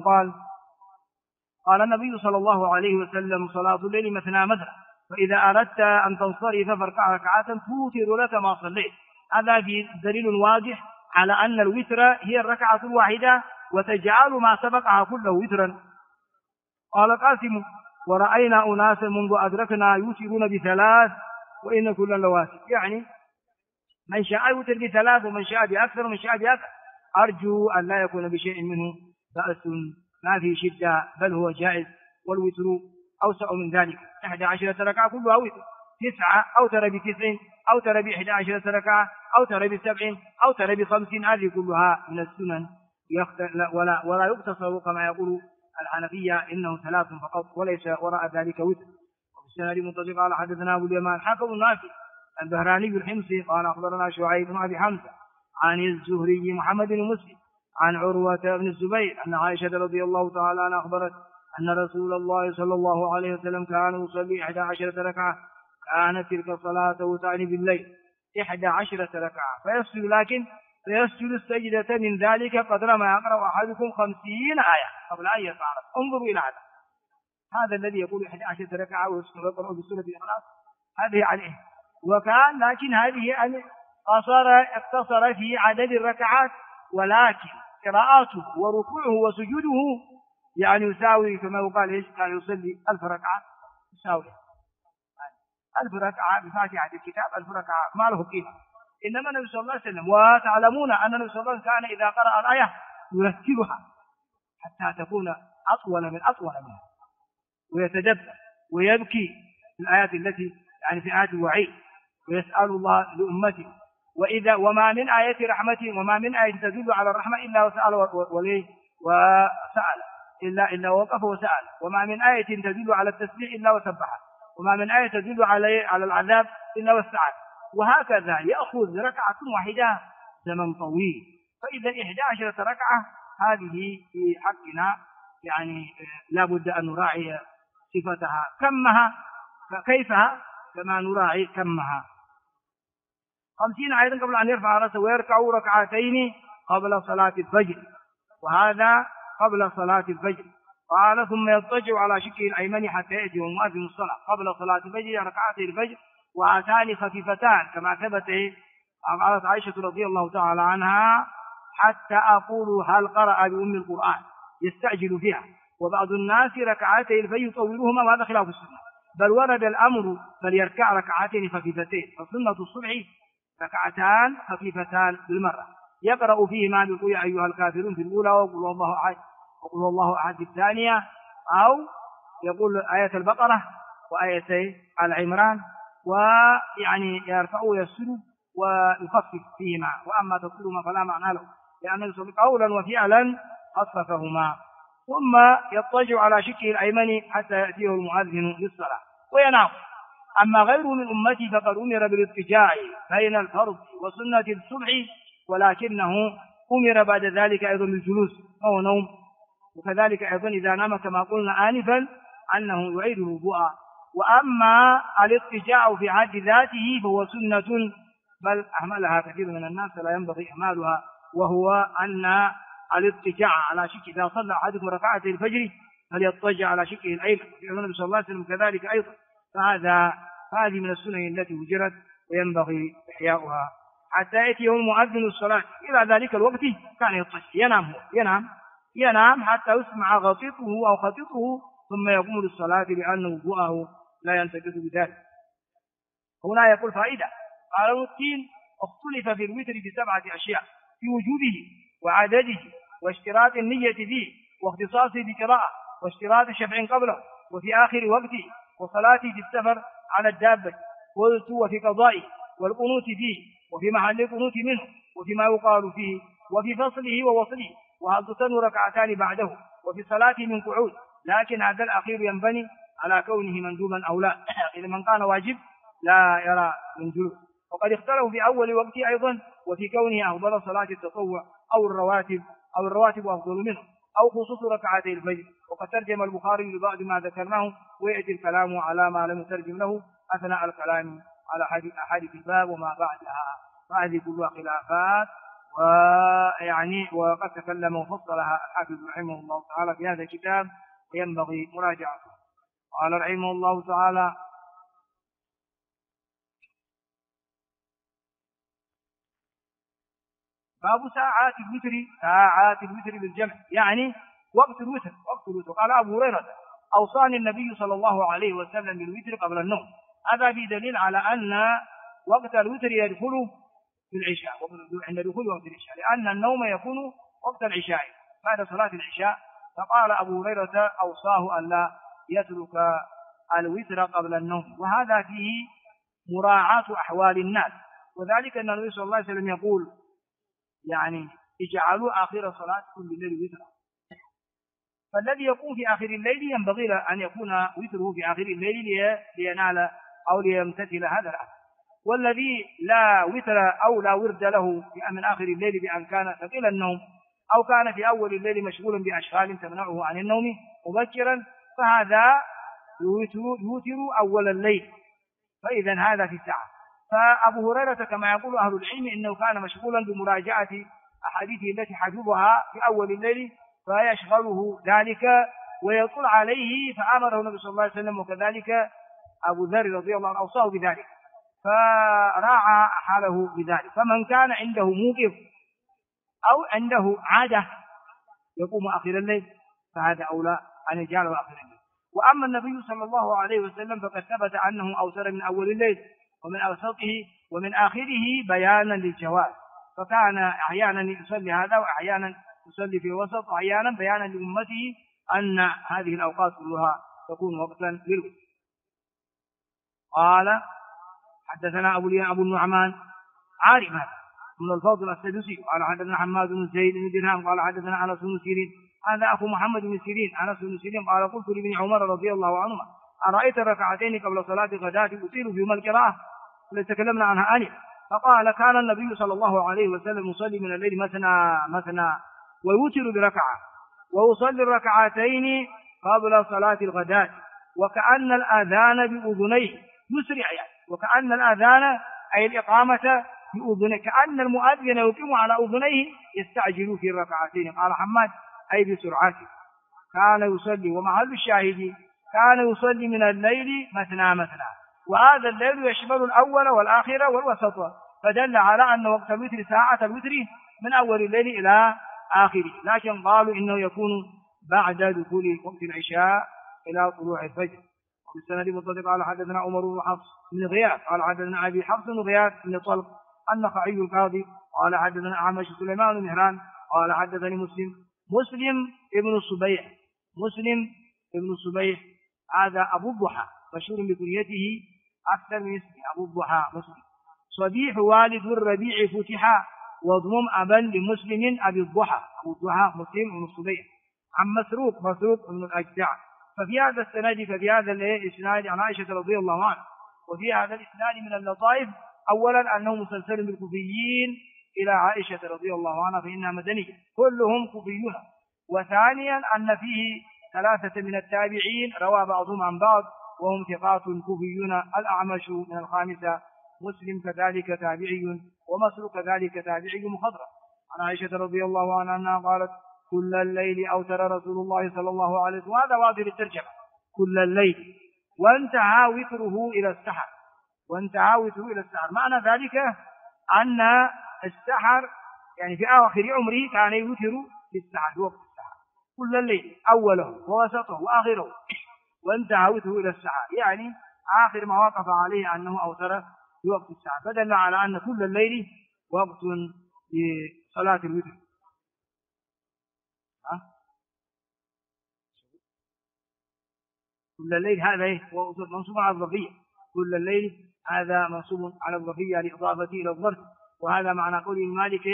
قال النبي صلى الله عليه وسلم صلاة الليل مثنى مثنى، فإذا أردت أن تنصرف فاركع ركعات توتر لك ما صليت. هذا في دليل واضح على أن الوتر هي الركعة الواحدة وتجعل ما سبقها كله وترا. قال قاسم ورأينا أناسا منذ أدركنا يوترون ب3 وإن كلا لواتر، يعني من شاء يوتر ب3 ومن شاء بأكثر ومن شاء بأكثر. أرجو أن لا يكون بشيء منه بأس، ما في شدة بل هو جائز. والوتر أوسع من ذلك، 11 ركعة كلها وتر، 9 أو ترى ب9 أو ترى ب11 ركعة أو ترى ب7 أو ترى ب5، هذه كلها من السنن ولا يقتصر كما يقول الحنفية إنه 3 فقط وليس وراء ذلك وتر. وبالسند المتصل قال حدثنا أبو اليمان حكم النافع البهراني الحمصي قال أخبرنا شعيب بن أبي حمزة عن الزهري محمد بن مسلم عن عروة بن الزبير أن عائشة رضي الله تعالى عنها أخبرت أن رسول الله صلى الله عليه وسلم كان يصلي 11 ركعة، كانت تلك صلاته تعني بالليل 11 ركعة فيصل، لكن فيسجد السجدة من ذلك قدر ما يقرأ أحدكم 50 آية قبل أن يفعل. انظروا إلى هذا الذي يقول 11 ركعة ويقرأ بسورة الإخلاص، هذه عليه. وكان لكن هذه أن اقتصر في عدد الركعات، ولكن قراءاته وركوعه وسجوده يعني يساوي كما يقال إيش، كان يصلي 1000 ركعة يساوي 1000 ركعة بفاتحة الكتاب، 1000 ركعة ما له قيمة. إنما النبي صلى الله عليه وسلم، وتعلمون أن النبي صلى الله عليه وسلم كان إذا قرأ الآية يرتلها حتى تكون أطول منها، ويتدبر ويبكي في الآيات التي يعني في آيات الوعيد، ويسأل الله لأمته. وما من آية رحمة وما من آية تدل على الرحمة إلا وسأل إلا وقف وسأل، وما من آية تدل على التسبيح إلا وسبح، وما من آية تدل على العذاب إلا واستعان. وهكذا يأخذ ركعة واحدة زمن طويل. فإذا 11 ركعة هذه في حقنا يعني لا بد أن نراعي صفتها كمها، كيفها كما نراعي كمها. 50 أيضا قبل أن يرفع رأسه، ويركع ركعتين قبل صلاة الفجر، وهذا قبل صلاة الفجر. قال ثم يضطجع على شقه الأيمن حتى يأتي ومؤذن الصلاة قبل صلاة الفجر ركعتي الفجر، وهاتان خفيفتان كما ثبت. قالت عائشة رضي الله تعالى عنها حتى أقول هل قرأ بأم القرآن يستعجل فيها، وبعض الناس ركعتي الفجر يطولهما، وهذا خلاف السنة، بل ورد الأمر فليركع ركعتين خفيفتين، فسنة الصبح ركعتان خفيفتان بالمرة يقرأ فيهما بقول يا أيها الكافرون في الأولى، وقل الله أحد في الثانية، أو يقول آية البقرة وآيتي العمران، ويعني يرفع ويسر ويخفف فيهما، وأما تطولهما فلا معنى له، لأنه يصلي قولا وفعلا خففهما. ثم يضطجع على شقه الأيمن حتى يأتيه المؤذن للصلاة وينام. أما غيره من أمتي فقد أمر بالاضطجاع بين الفرض وسنة الصبح، ولكنه أمر بعد ذلك أيضا بالجلوس أو نوم. وكذلك أيضا إذا نام كما قلنا آنفا أنه يعيد الوضوء. وأما الاضطجاع في حد ذاته فهو سنة، بل أهملها كثير من الناس لا ينبغي إهمالها، وهو أن الاضطجاع على شقه إذا صلى أحدكم ركعتي الفجر فليضطجع على شقه الأيمن، يقول النبي صلى الله عليه وسلم كذلك أيضا. فهذه من السنن التي وجرت وينبغي إحياؤها حتى يأتيه المؤذن الصلاة. إلى ذلك الوقت كان يضطجع ينام حتى يسمع غطيطه أو خطيطه ثم يقوم للصلاة، لأن وضوءه لا ينتقض بذلك. هنا يقول فائدة. قال الدين اختلف في الوتر ب7 أشياء: في وجوبه وعدده واشتراط النية فيه واختصاصه بقراءة واشتراط شفع قبله وفي آخر وقته وصلاته في السفر على الدابة وفي قضائه والقنوت فيه وفي محل القنوت منه وفيما يقال فيه وفي فصله ووصله، وهل تسن ركعتان بعده وفي صلاة من قعود، لكن هذا الأخير ينبني على كونه مندوبا أو لا، إذا من كان واجب لا يرى من جلوس. وقد اختلفوا في أول وقته أيضا وفي كونه أفضل صلاة التطوع أو الرواتب أفضل منه أو خصوص ركعتي الفجر. وقد ترجم البخاري لبعض ما ذكرناه، ويأتي الكلام على ما لم يترجم له أثناء الكلام على أحاديث الباب وما بعدها. فهذه كلها خلافات، وقد تكلم وفصلها الحافظ رحمه الله تعالى في هذا الكتاب وينبغي مراجعته. قال رحمه الله تعالى: باب ساعات الوتر بالجمع، يعني وقت الوتر. قال أبو هريرة: أوصاني النبي صلى الله عليه وسلم بالوتر قبل النوم. هذا في دليل على أن وقت الوتر يدخل في العشاء، عند دخول وقت العشاء، لأن النوم يكون وقت العشاء بعد صلاة العشاء. فقال أبو هريرة: أوصاه أن لا يترك الوتر قبل النوم. وهذا فيه مراعاة أحوال الناس، وذلك أن النبي صلى الله عليه وسلم يقول يعني اجعلوا آخر صلاتكم بالليل وترا، فالذي يقوم في آخر الليل ينبغي أن يكون وتره في آخر الليل لينال أو ليمتثل هذا الأمر. والذي لا وتر أو لا ورد له من آخر الليل بأن كان ثقيل النوم أو كان في أول الليل مشغولا بأشغال تمنعه عن النوم مبكرا، فهذا يوتر أول الليل، فإذا هذا في ساعة. فأبو هريرة كما يقول أهل العلم إنه كان مشغولا بمراجعة أحاديثه التي حفظها في أول الليل فيشغله ذلك ويطول عليه، فأمره النبي صلى الله عليه وسلم وكذلك أبو ذر رضي الله عنه أوصاه بذلك فراعى حاله بذلك. فمن كان عنده موقف أو عنده عادة يقوم آخر الليل فهذا أولى أن يجعله آخر الليل. وأما النبي صلى الله عليه وسلم فقد ثبت أنه أوتر من أول الليل ومن أوسطه ومن آخره بيانا للجواز، فكان أحيانا يصلي هذا وأحيانا يصلي في الوسط وأحيانا بيانا لأمته أن هذه الأوقات كلها تكون وقتا للوتر. قال حدثنا أبو النعمان عارف هذا من الفضل السدوسي قال حدثنا حماد بن زيد بن درهم قال حدثنا أنس بن سيرين هذا أخو محمد بن سيرين أنس بن سيرين قال قلت لابن عمر رضي الله عنهما أرأيت الركعتين قبل صلاة الغداة أطيل فيهما القراءة التي تكلمنا عنها آنفا؟ فقال كان النبي صلى الله عليه وسلم يصلي من الليل مثنى ويوتر بركعة ويصلي الركعتين قبل صلاة الغداة وكأن الآذان بأذنيه يسرع يعني وكأن الآذان أي الإقامة بأذنيه كأن المؤذن يقيم على أذنيه يستعجل في الركعتين. قال حماد أي بسرعته كان يصلي. ومحل الشاهد كان يصلي من الليل مثنى وهذا الليل يشمل الأول والآخر والوسط، فدل على أن وقت الوتر ساعة الوتر من أول الليل إلى آخره، لكن قالوا إنه يكون بعد دخول وقت العشاء إلى طلوع الفجر. وبالسند متصل قال حدثنا عمر بن حفص بن غياث قال حدثنا أبي حفص بن غياث بن طلق النخعي القاضي قال حدثنا أعمش سليمان بن مهران قال حدثني مسلم ابن الصبيح هذا أبو الضحى مشهور بكنيته أكثر من اسمه أبو الضحى مسلم صبيح والد الربيع فتح وضمم أبا لمسلم أبي الضحى أبو الضحى مسلم بن الصبيح عن مسروق بن الأجدع. ففي هذا السند ففي هذا الإسناد عن عائشة رضي الله عنها. وفي هذا الإسناد من اللطائف أولا أنه مسلسل بالكوفيين إلى عائشة رضي الله عنها فإنها مدنية كلهم كوفيون. وثانيا أن فيه 3 من التابعين روى بعضهم عن بعض وهم ثقات كوفيون الأعمش من الخامسة مسلم كذلك تابعي ومسروق كذلك تابعي مخضرم عن عائشة رضي الله عنها أنها قالت كل الليل أوتر رسول الله صلى الله عليه وسلم. وهذا واضح الترجمة كل الليل وانتهى وتره إلى السحر معنى ذلك أن السحر يعني في آخر عمره كان يوتر بالسحر وقت السحر كل الليل أوله ووسطه وآخره وانتهى وتره إلى السحر يعني آخر ما وقف عليه أنه أوتر في وقت السحر، فدل على أن كل الليل وقت لصلاة الوتر. كل الليل هذا هو منصوب على الظرفية كل الليل هذا منصوب على الظرفية لإضافته إلى الظرف. وهذا معنى قول مالك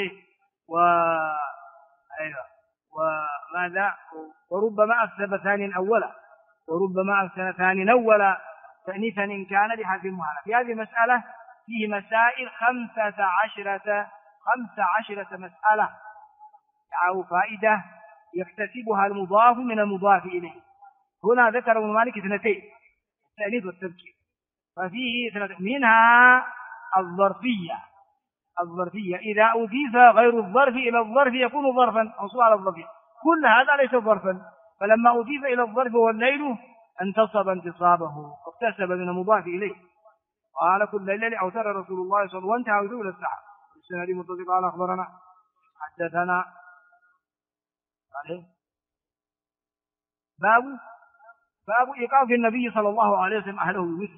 وماذا وربما أكسب ثانيا أولا وربما أكسب ثانيا أولا تأنيثا إن كان لحذف المهانة. في هذه المسألة فيه مسائل 15 مسألة أو فائدة يكتسبها المضاف من المضاف إليه. هنا ذكر ابن مالك 2 التأنيث والتذكير ففيه 3 منها الظرفية إذا أضيف غير الظرف إلى الظرف يكون ظرفا أو على الظرفية كل هذا ليس ظرفا فلما أضيف إلى الظرف والليل انتصب انتصابه واكتسب من المضاف إليه. قال كل الليل أوتر رسول الله صلى الله عليه وسلم وانتهى إلى الساعة. السند متصل قال أخبرنا حدثنا باب إيقاف النبي صلى الله عليه وسلم أهله الوتر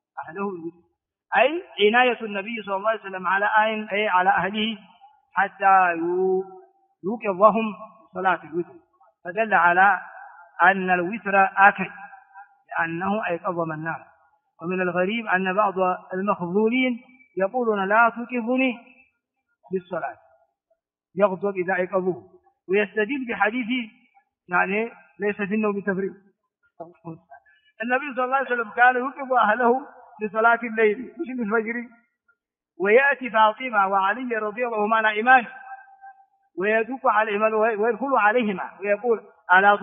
أي عناية النبي صلى الله عليه وسلم على أهله حتى يوقظهم صلاة الوتر، فدل على أن الوتر آكد لأنه أيقظ من نام. ومن الغريب أن بعض المخذولين يقولون لا توقظني بالصلاة يغضب إذا أيقظوه ويستدل بحديث يعني ليس في النوم بتفريط. النبي صلى الله عليه وسلم كان يوقظ أهله لصلاة الليل مش الفجر ويأتي فاطمة وعلي رضي الله عنهما نائمان ويدق عليهما ويدخل عليهما ويقول ألا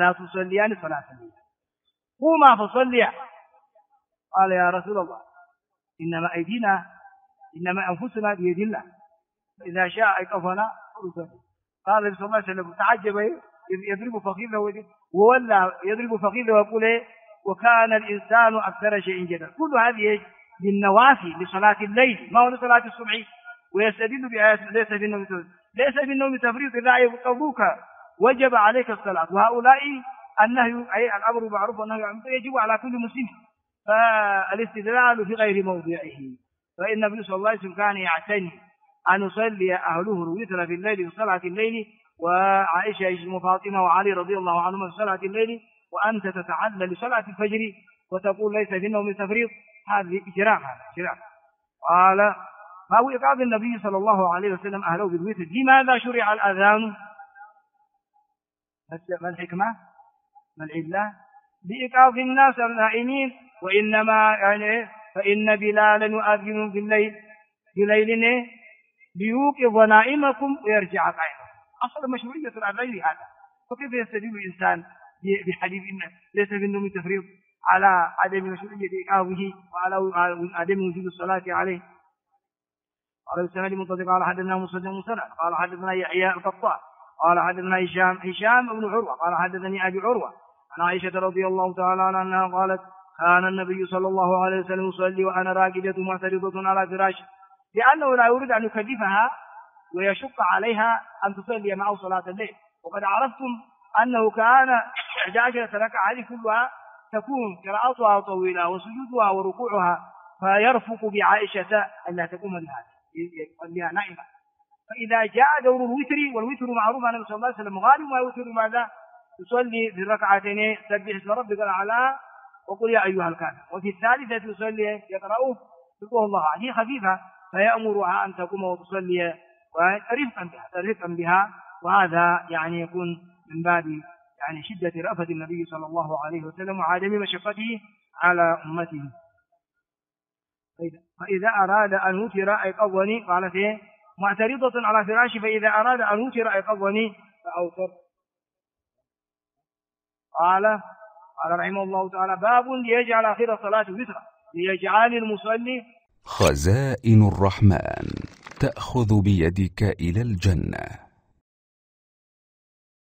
تصليان صلاة الليل قوما فصليا. قال يا رسول الله إنما أنفسنا بيد الله، إذا شاء أيقظنا فرصة. قال النبي صلى الله عليه وسلم تعجب يضرب فخذه وولى يضرب فخذه ويقول وكان الإنسان أكثر شيء جدا. كل هذه بالنوافل لصلاة الليل، ما هو لصلاة الصبح. ويستدل بآيات ليس بالنوم تفريط، لا يقضوك وجب عليك الصلاة. وهؤلاء النهي أي الأمر بالمعروف والنهي عن المنكر يجب على كل مسلم، فالاستدلال في غير موضعه. فإن النبي صلى الله عليه وسلم كان يعتني أن يصلي أهله الوتر في الليل بصلاة الليل، وعائشة وفاطمة وعلي رضي الله عنهم بصلاة الليل، وأنت تتعلل لصلاة الفجر وتقول ليس في النوم تفريط. هذه إجرام، هذا إجرام. قال فهو إيقاظ النبي صلى الله عليه وسلم أهله بالوتر. لماذا شرع الأذان؟ ما الحكمة؟ ما العلة؟ لإيقاظ الناس النائمين. وإنما يعني فإن بلالا يؤذن في الليل ليوقظ نائمكم ويرجع قائمكم. أصل مشروعية الأذان هذا. فكيف يستدل الإنسان بحديث إن ليس في النوم تفريط على عدم مشروعية إيقاظه وعلى عدم وجود الصلاة عليه؟ قال السند منطلق قال حدثنا مسلم قال حدثنا يحيى القطان قال حدثنا هشام بن عروة قال حدثني أبي عروة عن عائشة رضي الله تعالى عنها قالت كان النبي صلى الله عليه وسلم يصلي وأنا راكدة معترضة على فراشه، لأنه لا يريد أن يكلفها ويشق عليها أن تصلي معه صلاة الليل. وقد عرفتم أنه كان 11 ركعة هذه كلها تكون قراءتها طويلة وسجودها وركوعها، فيرفق بعائشة ألا تقوم بهذا يصليها نائمة. فإذا جاء دور الوتر، والوتر معروف أن النبي صلى الله عليه وسلم غالب ما يوتر ماذا؟ يصلي في الركعتين سبح اسم ربك الأعلى وقل يا أيها الكافرون، وفي الثالثة يصلي يقرأ قل الله. هذه خفيفة، فيأمرها أن تقوم وتصلي رفقا بها. وهذا يعني يكون من باب يعني شدة رأفة النبي صلى الله عليه وسلم وعدم مشقته على أمته. فإذا أراد أن يوتر أيقظني، قالت إيه؟ معترضة على فراشه، فإذا أراد أن يوتر أيقظني فأوتر. قال رحمه الله تعالى باب ليجعل آخر صلاة وترا ليجعل المصلي. خزائن الرحمن تأخذ بيدك إلى الجنة.